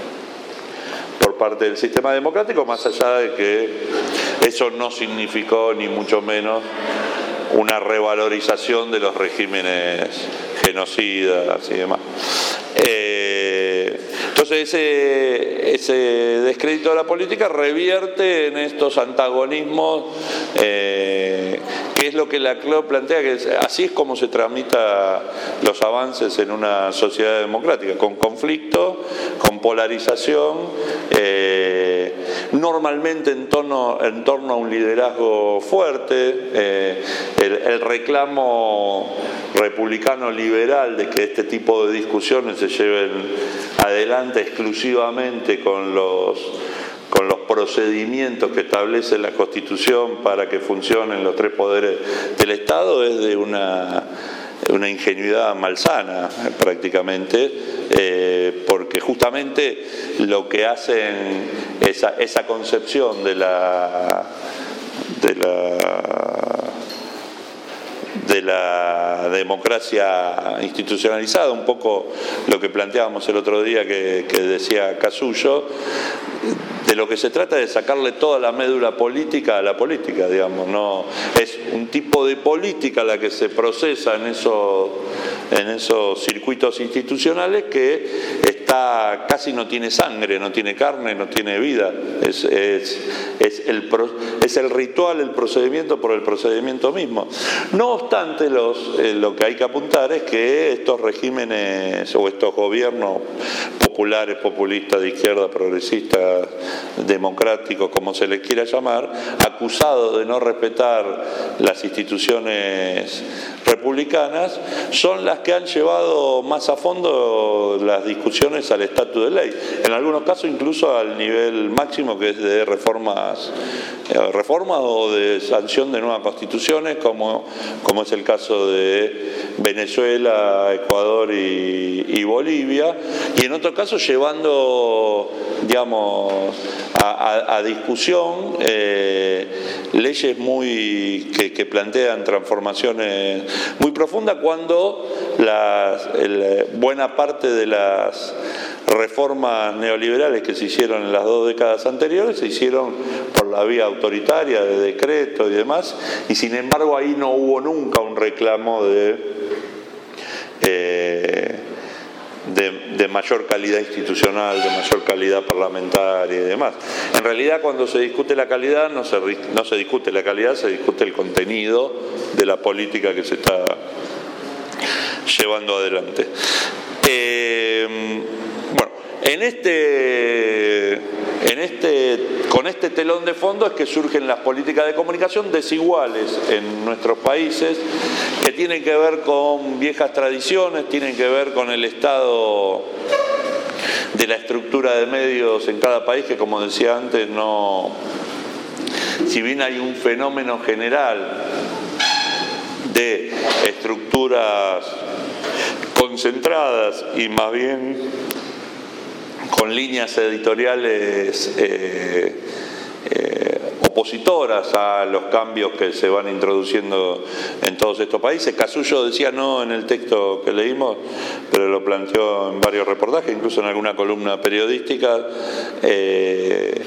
por parte del sistema democrático, más allá de que eso no significó ni mucho menos una revalorización de los regímenes genocidas y demás. Eh, entonces ese, ese descrédito de la política revierte en estos antagonismos, eh, que es lo que la C L O plantea, que es, así es como se tramitan los avances en una sociedad democrática, con conflicto, con polarización, eh, normalmente en torno, en torno a un liderazgo fuerte, eh, el, el reclamo republicano liberal de que este tipo de discusiones se lleven adelante exclusivamente con los con los procedimientos que establece la Constitución para que funcionen los tres poderes del Estado es de una, una ingenuidad malsana prácticamente, eh, porque justamente lo que hacen esa, esa concepción de la de la de la democracia institucionalizada, un poco lo que planteábamos el otro día que, que decía Casullo, de lo que se trata es de sacarle toda la médula política a la política, digamos, no es un tipo de política la que se procesa en esos, en esos circuitos institucionales que está casi no tiene sangre, no tiene carne, no tiene vida, es, es, es, el, es el ritual, el procedimiento por el procedimiento mismo. No obstante, los, eh, lo que hay que apuntar es que estos regímenes o estos gobiernos populares, populistas, de izquierda, progresistas, democráticos, como se les quiera llamar, acusados de no respetar las instituciones republicanas, son las que han llevado más a fondo las discusiones al estatus de ley, en algunos casos incluso al nivel máximo, que es de reformas, eh, reformas o de sanción de nuevas constituciones, como, como es el caso de Venezuela, Ecuador y, y Bolivia, y en otros casos llevando, digamos, a, a, a discusión eh, leyes muy que, que plantean transformaciones muy profundas, cuando las, el, buena parte de las reformas neoliberales que se hicieron en las dos décadas anteriores se hicieron por la vía autoritaria, de decreto y demás, y sin embargo ahí no hubo nunca un reclamo de eh, De, de mayor calidad institucional, de mayor calidad parlamentaria y demás. En realidad, cuando se discute la calidad, no se, no se discute la calidad, se discute el contenido de la política que se está llevando adelante. Eh, bueno, en este, en este, con este telón de fondo es que surgen las políticas de comunicación desiguales en nuestros países, que tienen que ver con viejas tradiciones, tienen que ver con el estado de la estructura de medios en cada país, que, como decía antes, no, si bien hay un fenómeno general de estructuras concentradas y más bien con líneas editoriales eh, eh, opositoras a los cambios que se van introduciendo en todos estos países. Casullo decía, no en el texto que leímos, pero lo planteó en varios reportajes, incluso en alguna columna periodística, eh,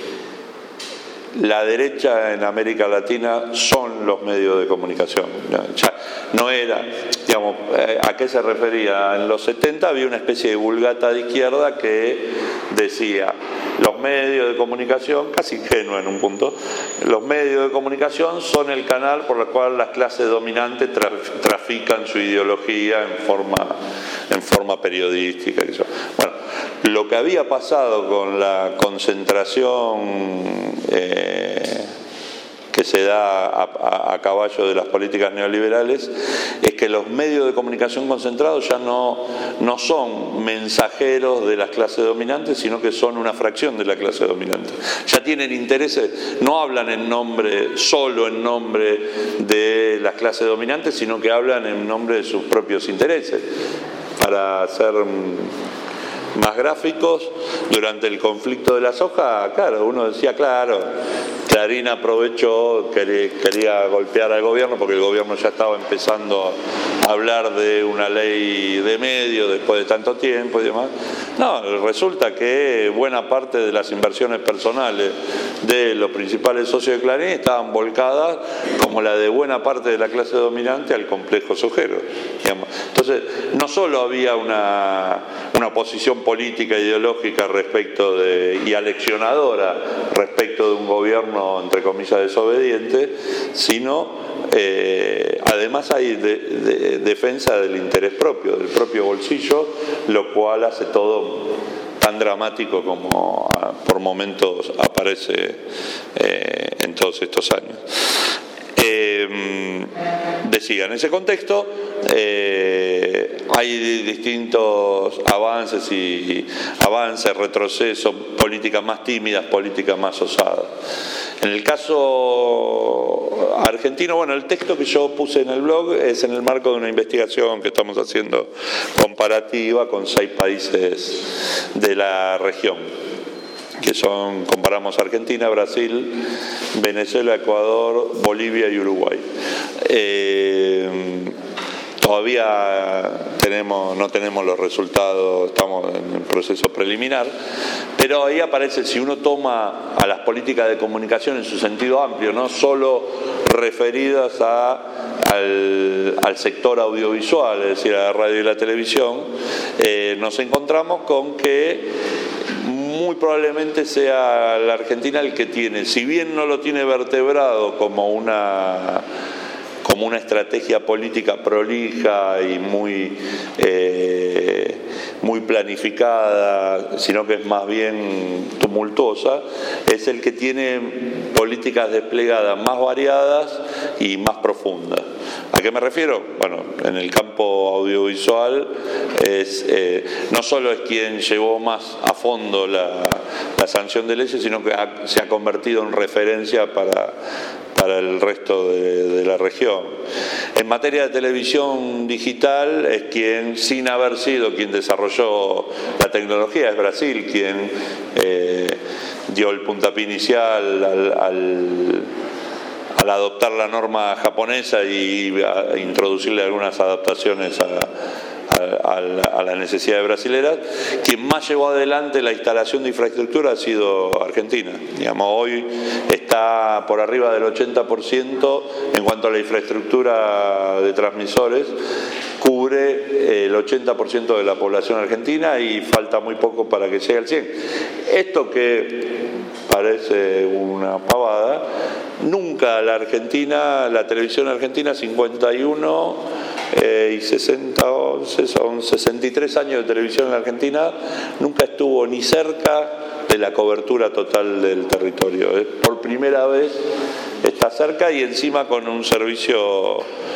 la derecha en América Latina son los medios de comunicación. Ya no era, digamos, ¿a qué se refería? En los setenta había una especie de vulgata de izquierda que decía, los medios de comunicación, casi ingenua en un punto, los medios de comunicación son el canal por el cual las clases dominantes traf- trafican su ideología en forma, en forma periodística. Y eso. Bueno, lo que había pasado con la concentración eh, que se da a, a, a caballo de las políticas neoliberales es que los medios de comunicación concentrados ya no, no son mensajeros de las clases dominantes, sino que son una fracción de la clase dominante. Ya tienen intereses, no hablan en nombre, solo en nombre de las clases dominantes, sino que hablan en nombre de sus propios intereses. Para ser más gráficos, durante el conflicto de la soja, claro, uno decía, claro, Clarín aprovechó, quería, quería golpear al gobierno porque el gobierno ya estaba empezando a hablar de una ley de medios después de tanto tiempo y demás. No, resulta que buena parte de las inversiones personales de los principales socios de Clarín estaban volcadas, como la de buena parte de la clase dominante, al complejo sojero, digamos. Entonces, no solo había una, una posición política ideológica respecto de, y aleccionadora respecto de un gobierno, entre comillas, desobediente, sino eh, además hay de, de, defensa del interés propio, del propio bolsillo, lo cual hace todo tan dramático como a, por momentos aparece eh, en todos estos años. Eh, decía, en ese contexto eh, hay distintos avances y avances, retrocesos, políticas más tímidas, políticas más osadas. En el caso argentino, bueno, el texto que yo puse en el blog es en el marco de una investigación que estamos haciendo comparativa con seis países de la región, que son, comparamos Argentina, Brasil, Venezuela, Ecuador, Bolivia y Uruguay. Eh, todavía tenemos, no tenemos los resultados, estamos en el proceso preliminar, pero ahí aparece, si uno toma a las políticas de comunicación en su sentido amplio, no solo referidas a, al, al sector audiovisual, es decir, a la radio y la televisión, eh, nos encontramos con que muy probablemente sea la Argentina el que tiene, si bien no lo tiene vertebrado como una como una estrategia política prolija y muy eh, muy planificada, sino que es más bien tumultuosa, es el que tiene políticas desplegadas más variadas y más profundas. ¿A qué me refiero? Bueno, en el campo audiovisual es, eh, no solo es quien llevó más a fondo la, la sanción de leyes, sino que ha, se ha convertido en referencia para, para el resto de, de la región. En materia de televisión digital es quien, sin haber sido quien desarrolló la tecnología, es Brasil quien eh, dio el puntapié inicial al, al al adoptar la norma japonesa y a introducirle algunas adaptaciones a, a, a, la, a las necesidades brasileras. Quien más llevó adelante la instalación de infraestructura ha sido Argentina. Digamos, hoy está por arriba del ochenta por ciento en cuanto a la infraestructura de transmisores, cubre el ochenta por ciento de la población argentina y falta muy poco para que llegue al cien por ciento. Esto que parece una pavada, nunca la Argentina, la televisión argentina, cincuenta y uno eh, y sesenta, once, son sesenta y tres años de televisión en la Argentina, nunca estuvo ni cerca de la cobertura total del territorio. Por primera vez está cerca y encima con un servicio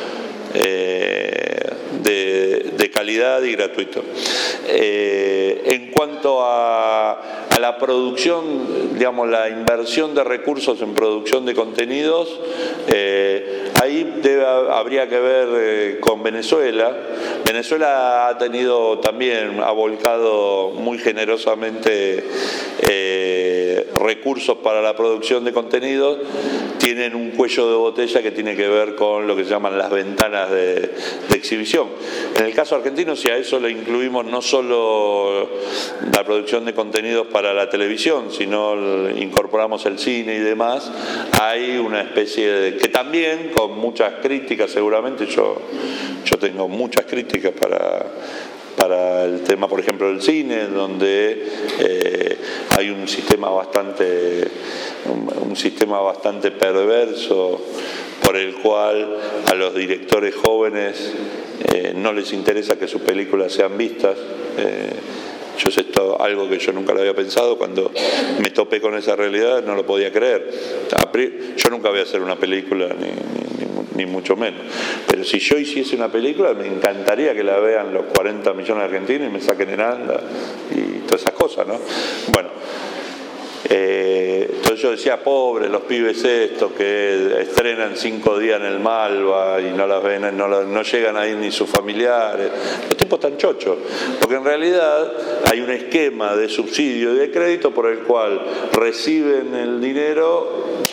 eh, de, de calidad y gratuito. Eh, en cuanto a, a la producción, digamos, la inversión de recursos en producción de contenidos, eh, ahí debe, habría que ver eh, con Venezuela. Venezuela ha tenido también, ha volcado muy generosamente eh, recursos para la producción de contenidos. Tienen un cuello de botella que tiene que ver con lo que se llaman las ventanas de, de exhibición. En el caso argentino, si a eso le incluimos no solo la producción de contenidos para la televisión, sino incorporamos el cine y demás, hay una especie de, que también con muchas críticas seguramente, yo, yo tengo muchas críticas para para el tema, por ejemplo, del cine, donde eh, hay un sistema bastante un, un sistema bastante perverso por el cual a los directores jóvenes eh, no les interesa que sus películas sean vistas. Eh, yo sé esto, algo que yo nunca lo había pensado, cuando me topé con esa realidad no lo podía creer. Yo nunca voy a hacer una película ni, ni, ni mucho menos, pero si yo hiciese una película me encantaría que la vean los cuarenta millones de argentinos y me saquen en anda y todas esas cosas, ¿no? Bueno, eh, entonces yo decía, pobres los pibes estos que estrenan cinco días en el Malva y no las ven, no, las, no llegan ahí ni sus familiares, los tipos tan chochos, porque en realidad hay un esquema de subsidio y de crédito por el cual reciben el dinero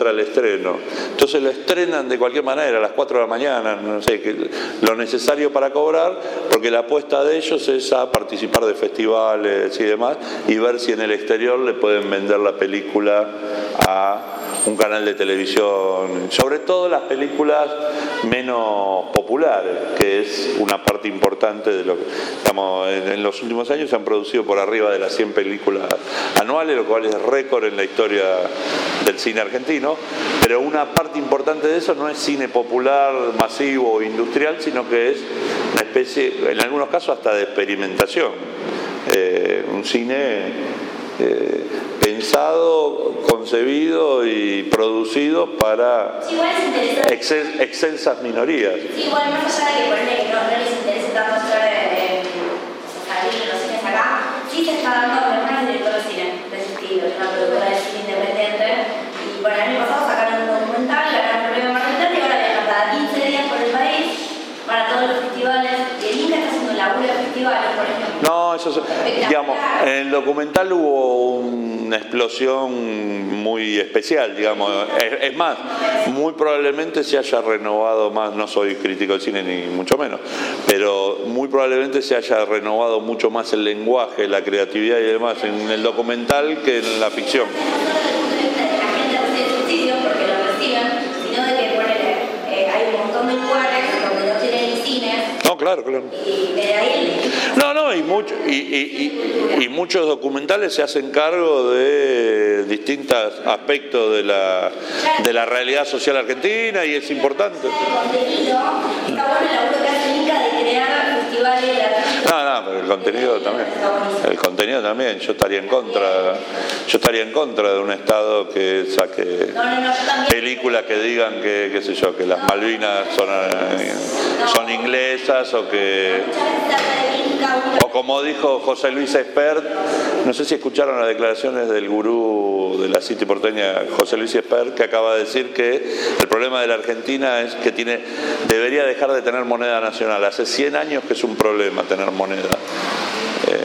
contra el estreno. Entonces lo estrenan de cualquier manera, a las cuatro de la mañana, no sé, que, lo necesario para cobrar, porque la apuesta de ellos es a participar de festivales y demás, y ver si en el exterior le pueden vender la película a un canal de televisión, sobre todo las películas menos populares, que es una parte importante de lo que estamos en, en los últimos años. Se han producido por arriba de las cien películas anuales, lo cual es récord en la historia del cine argentino, pero una parte importante de eso no es cine popular, masivo o industrial, sino que es una especie, en algunos casos hasta de experimentación, eh, un cine Eh, pensado, concebido y producido para sí, igual es interesante. excel, excelsas minorías. Sí, igual más allá de que por que no, no les interese tanto hacer eh, salir en los cines acá, sí se está dando una directora de cine de ese estilo, una productora de cine independiente, y por el año pasado sacaron un documental, ganaron el premio Mar del Plata y ahora viajan cada quince días por el país para todos los festivales, y el Inca está haciendo un laburo de festivales, por ejemplo. No, eso es, digamos, en el documental hubo una explosión muy especial, digamos, es, es más, muy probablemente se haya renovado más, no soy crítico del cine ni mucho menos, pero muy probablemente se haya renovado mucho más el lenguaje, la creatividad y demás en el documental que en la ficción. Porque lo reciben, sino de que ponele, eh, hay un montón de lugares donde no tienen cine. No, claro, claro. Y de ahí No, no, y, mucho, y, y, y, y muchos documentales se hacen cargo de distintos aspectos de la, de la realidad social argentina y es importante. El contenido, está bueno el laburo que hace Inca de crear festivales latinos. No, no, pero el contenido también. El contenido también. Yo estaría en contra, yo estaría en contra de un Estado que saque no, no, no, películas que digan que, qué sé yo, que las Malvinas son, son inglesas o que o como dijo José Luis Espert, no sé si escucharon las declaraciones del gurú de la City porteña, José Luis Espert, que acaba de decir que el problema de la Argentina es que tiene debería dejar de tener moneda nacional. Hace cien años que es un problema tener moneda. Eh,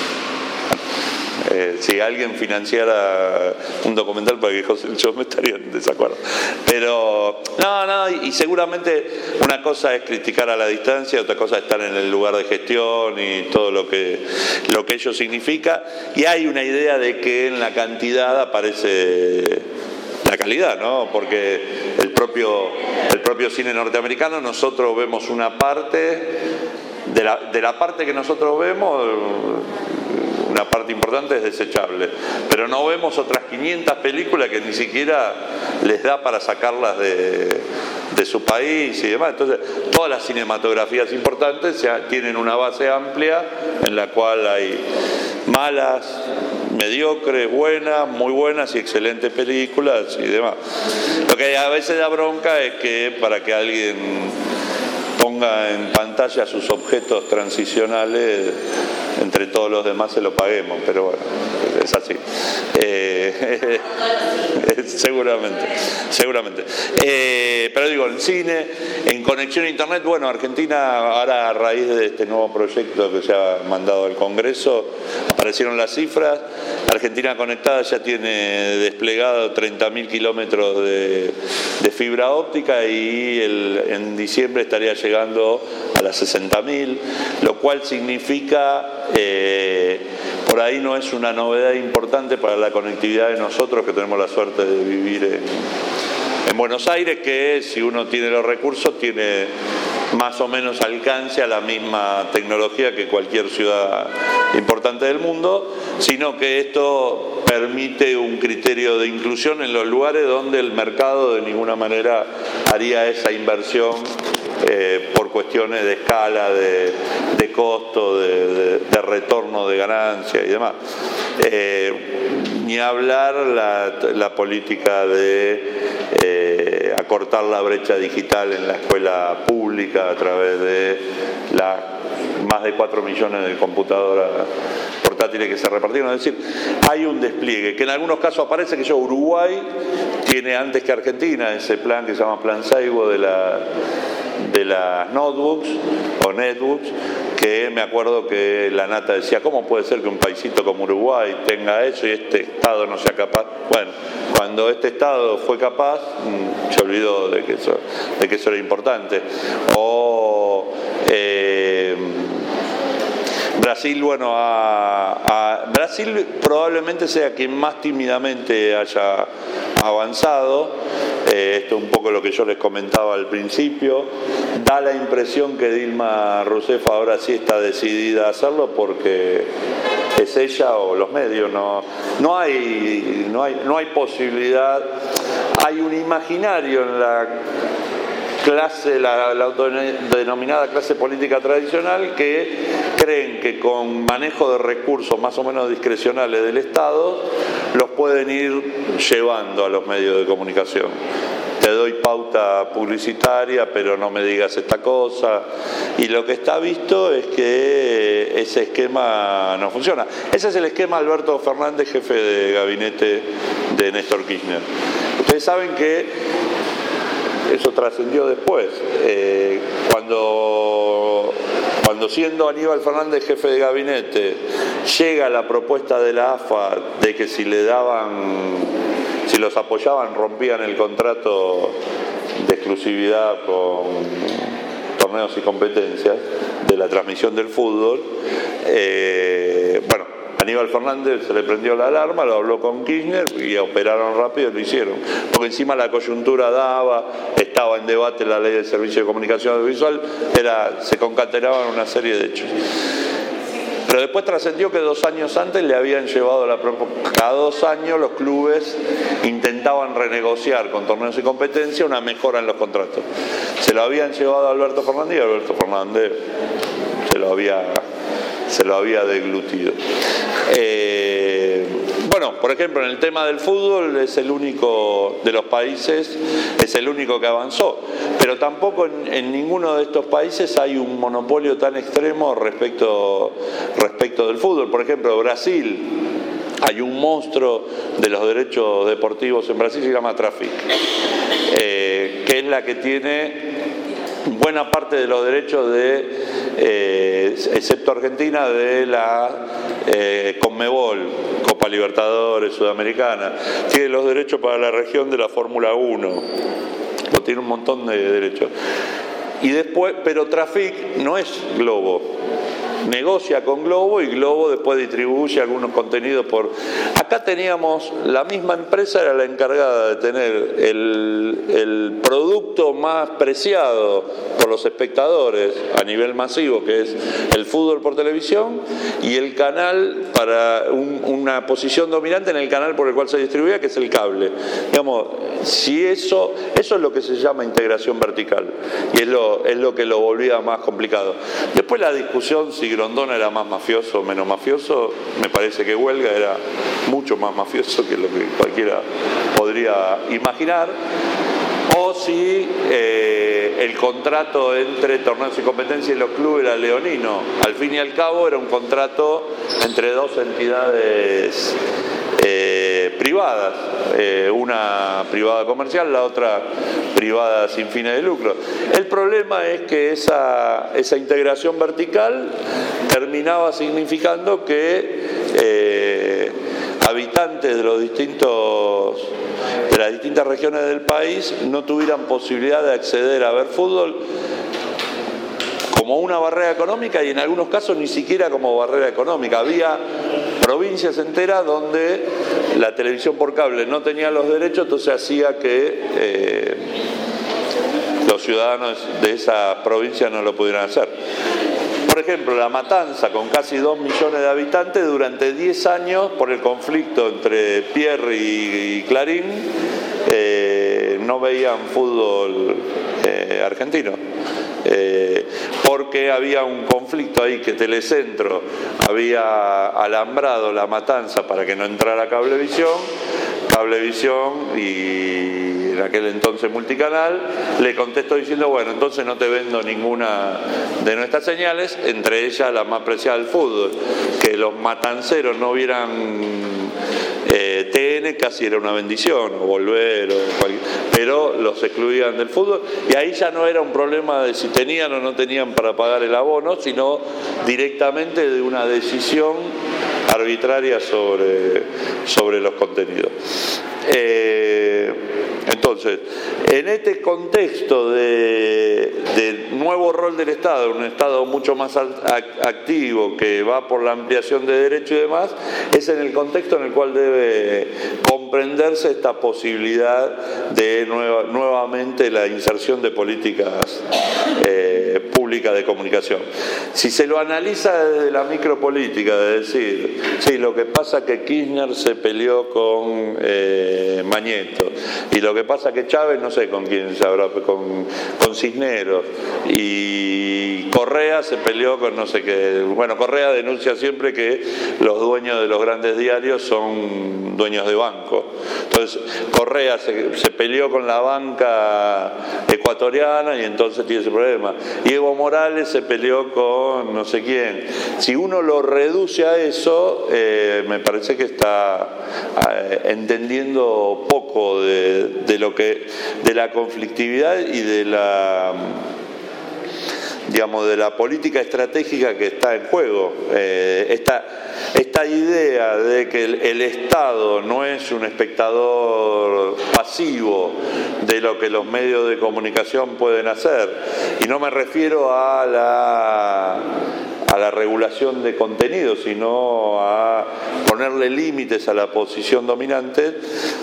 Eh, si alguien financiara un documental, porque yo me estaría en desacuerdo. Pero, no, no, y, y seguramente una cosa es criticar a la distancia, otra cosa es estar en el lugar de gestión y todo lo que, lo que ello significa. Y hay una idea de que en la cantidad aparece la calidad, ¿no? Porque el propio, el propio cine norteamericano, nosotros vemos una parte, de la, de la parte que nosotros vemos, una parte importante es desechable, pero no vemos otras quinientas películas que ni siquiera les da para sacarlas de, de su país y demás. Entonces, todas las cinematografías importantes ya tienen una base amplia en la cual hay malas, mediocres, buenas, muy buenas y excelentes películas y demás. Lo que a veces da bronca es que para que alguien ponga en pantalla sus objetos transicionales, entre todos los demás se lo paguemos, pero bueno, es así. Eh, seguramente, seguramente. Eh, pero digo, en cine, en conexión a internet, bueno, Argentina ahora a raíz de este nuevo proyecto que se ha mandado al Congreso, aparecieron las cifras. Argentina Conectada ya tiene desplegado treinta mil kilómetros de, de fibra óptica y el, en diciembre estaría llegando a las sesenta mil, lo cual significa, eh, por ahí no es una novedad importante para la conectividad de nosotros que tenemos la suerte de vivir en, en Buenos Aires, que si uno tiene los recursos tiene más o menos alcance a la misma tecnología que cualquier ciudad importante del mundo, sino que esto permite un criterio de inclusión en los lugares donde el mercado de ninguna manera haría esa inversión eh, por cuestiones de escala, de, de costo, de, de, de retorno de ganancia y demás. Eh, ni hablar la, la política de eh, acortar la brecha digital en la escuela pública a través de las más de cuatro millones de computadoras portátiles que se repartieron. Es decir, hay un despliegue que en algunos casos aparece que yo Uruguay tiene antes que Argentina ese plan que se llama Plan Saibo de la de las notebooks o netbooks, que me acuerdo que la Nata decía, ¿cómo puede ser que un paisito como Uruguay tenga eso y este Estado no sea capaz? Bueno, cuando este Estado fue capaz, se olvidó de que eso, de que eso era importante. O eh, Brasil, bueno, a, a Brasil probablemente sea quien más tímidamente haya avanzado. Eh, esto es un poco lo que yo les comentaba al principio. Da la impresión que Dilma Rousseff ahora sí está decidida a hacerlo porque es ella o los medios. No, no hay, no hay, no hay posibilidad. Hay un imaginario en la clase, la, la autodenominada clase política tradicional, que creen que con manejo de recursos más o menos discrecionales del Estado los pueden ir llevando a los medios de comunicación. Te doy pauta publicitaria, pero no me digas esta cosa. Y lo que está visto es que ese esquema no funciona. Ese es el esquema Alberto Fernández, jefe de gabinete de Néstor Kirchner. Ustedes saben que eso trascendió después. Eh, cuando, cuando siendo Aníbal Fernández jefe de gabinete, llega la propuesta de la A F A de que si le daban, si los apoyaban, rompían el contrato de exclusividad con torneos y competencias de la transmisión del fútbol, eh, bueno, Aníbal Fernández se le prendió la alarma, lo habló con Kirchner y operaron rápido y lo hicieron. Porque encima la coyuntura daba, estaba en debate la ley del servicio de comunicación audiovisual, era, se concatenaban una serie de hechos. Pero después trascendió que dos años antes le habían llevado la propuesta. Cada dos años los clubes intentaban renegociar con torneos y competencia una mejora en los contratos. Se lo habían llevado a Alberto Fernández y Alberto Fernández se lo había... se lo había deglutido. Eh, bueno, por ejemplo, en el tema del fútbol es el único de los países, es el único que avanzó, pero tampoco en, en ninguno de estos países hay un monopolio tan extremo respecto, respecto del fútbol. Por ejemplo, Brasil, hay un monstruo de los derechos deportivos en Brasil, se llama Trafic, eh, que es la que tiene buena parte de los derechos de, eh, excepto Argentina, de la eh, Conmebol, Copa Libertadores, Sudamericana. Tiene los derechos para la región de la Fórmula uno. Lo tiene un montón de derechos. Y después, pero Trafic no es Globo. Negocia con Globo y Globo después distribuye algunos contenidos por... Acá teníamos, la misma empresa era la encargada de tener el, el producto más preciado por los espectadores a nivel masivo, que es el fútbol por televisión, y el canal para un, una posición dominante en el canal por el cual se distribuía, que es el cable. Digamos, si eso, eso es lo que se llama integración vertical, y es lo, es lo que lo volvía más complicado. Después la discusión si Grondona era más mafioso o menos mafioso, me parece que Huelga era mucho más mafioso que lo que cualquiera podría imaginar, o si eh, el contrato entre torneos y competencias y los clubes era leonino. Al fin y al cabo era un contrato entre dos entidades eh, privadas, eh, una privada comercial, la otra privada sin fines de lucro. El problema es que esa, esa integración vertical terminaba significando que eh, habitantes de los distintos de las distintas regiones del país no tuvieran posibilidad de acceder a ver fútbol como una barrera económica, y en algunos casos ni siquiera como barrera económica. Había provincias enteras donde la televisión por cable no tenía los derechos, entonces hacía que eh, los ciudadanos de esa provincia no lo pudieran hacer. Por ejemplo, La Matanza, con casi dos millones de habitantes, durante diez años, por el conflicto entre Pierre y, y Clarín, eh, no veían fútbol eh, argentino. Eh, porque había un conflicto ahí, que Telecentro había alambrado La Matanza para que no entrara Cablevisión, Cablevisión y en aquel entonces Multicanal le contestó diciendo, bueno, entonces no te vendo ninguna de nuestras señales, entre ellas la más preciada del fútbol, que los matanceros no hubieran eh, T N casi era una bendición, o Volver, o cualquier, pero los excluían del fútbol, y ahí ya no era un problema de si tenían o no tenían para pagar el abono, sino directamente de una decisión arbitraria sobre, sobre los contenidos. Eh, entonces, en este contexto de, de nuevo rol del Estado, un Estado mucho más activo que va por la ampliación de derechos y demás, es en el contexto en el cual debe comprenderse esta posibilidad de nueva, nuevamente la inserción de políticas eh, públicas de comunicación. Si se lo analiza desde la micropolítica, de decir, sí, lo que pasa es que Kirchner se peleó con eh, Mañeto, y lo que pasa es que Chávez, no sé con quién se habrá, con, con Cisneros, y Correa se peleó con no sé qué. Bueno, Correa denuncia siempre que los dueños de los grandes diarios son dueños de banco. Entonces, Correa se, se peleó con la banca ecuatoriana y entonces tiene ese problema. Y Evo Morales se peleó con no sé quién. Si uno lo reduce a eso, eh, me parece que está eh, entendiendo poco de, de lo que, de la conflictividad y de la, digamos, de la política estratégica que está en juego. Eh, esta, esta idea de que el, el Estado no es un espectador pasivo de lo que los medios de comunicación pueden hacer, y no me refiero a la a la regulación de contenidos, sino a ponerle límites a la posición dominante,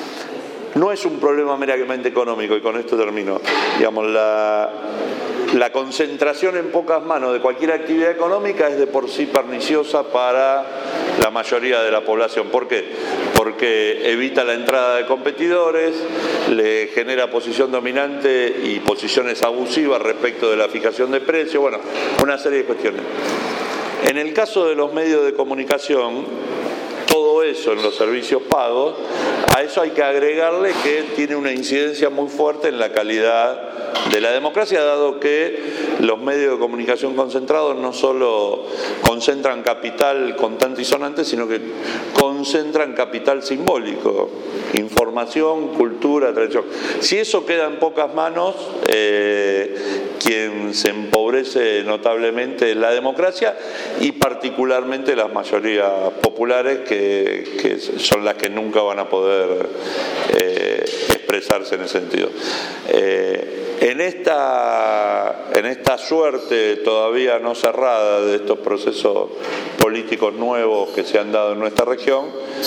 no es un problema meramente económico, y con esto termino. Digamos, la, la concentración en pocas manos de cualquier actividad económica es de por sí perniciosa para la mayoría de la población. ¿Por qué? Porque evita la entrada de competidores, le genera posición dominante y posiciones abusivas respecto de la fijación de precios, bueno, una serie de cuestiones. En el caso de los medios de comunicación, todo eso en los servicios pagos, a eso hay que agregarle que tiene una incidencia muy fuerte en la calidad de la democracia, dado que los medios de comunicación concentrados no solo concentran capital contante y sonante, sino que concentran capital simbólico, información, cultura, tradición. Si eso queda en pocas manos, eh, quien se empobrece notablemente es la democracia, y particularmente las mayorías populares, que, que son las que nunca van a poder eh, expresarse en ese sentido. Eh, en esta, en esta suerte todavía no cerrada de estos procesos políticos nuevos que se han dado en nuestra región,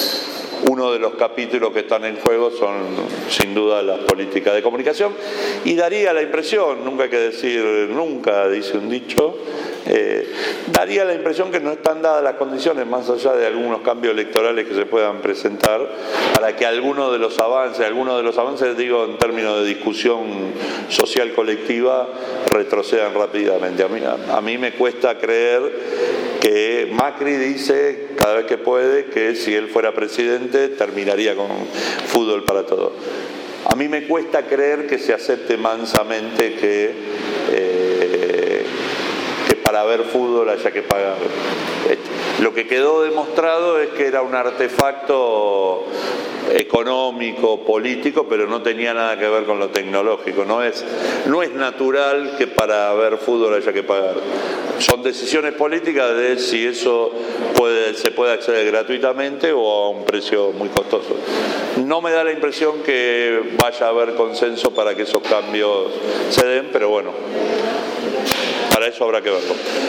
uno de los capítulos que están en juego son sin duda las políticas de comunicación, y daría la impresión, nunca hay que decir nunca, dice un dicho, eh, daría la impresión que no están dadas las condiciones, más allá de algunos cambios electorales que se puedan presentar, para que algunos de los avances, algunos de los avances, digo en términos de discusión social colectiva, retrocedan rápidamente. A mí, a, a mí me cuesta creer que Macri dice cada vez que puede que si él fuera presidente terminaría con fútbol para todos. A mí me cuesta creer que se acepte mansamente que, eh, que para ver fútbol haya que pagar. Lo que quedó demostrado es que era un artefacto económico, político, pero no tenía nada que ver con lo tecnológico. No es, no es natural que para ver fútbol haya que pagar. Son decisiones políticas de si eso puede, se puede acceder gratuitamente o a un precio muy costoso. No me da la impresión que vaya a haber consenso para que esos cambios se den, pero bueno, para eso habrá que verlo.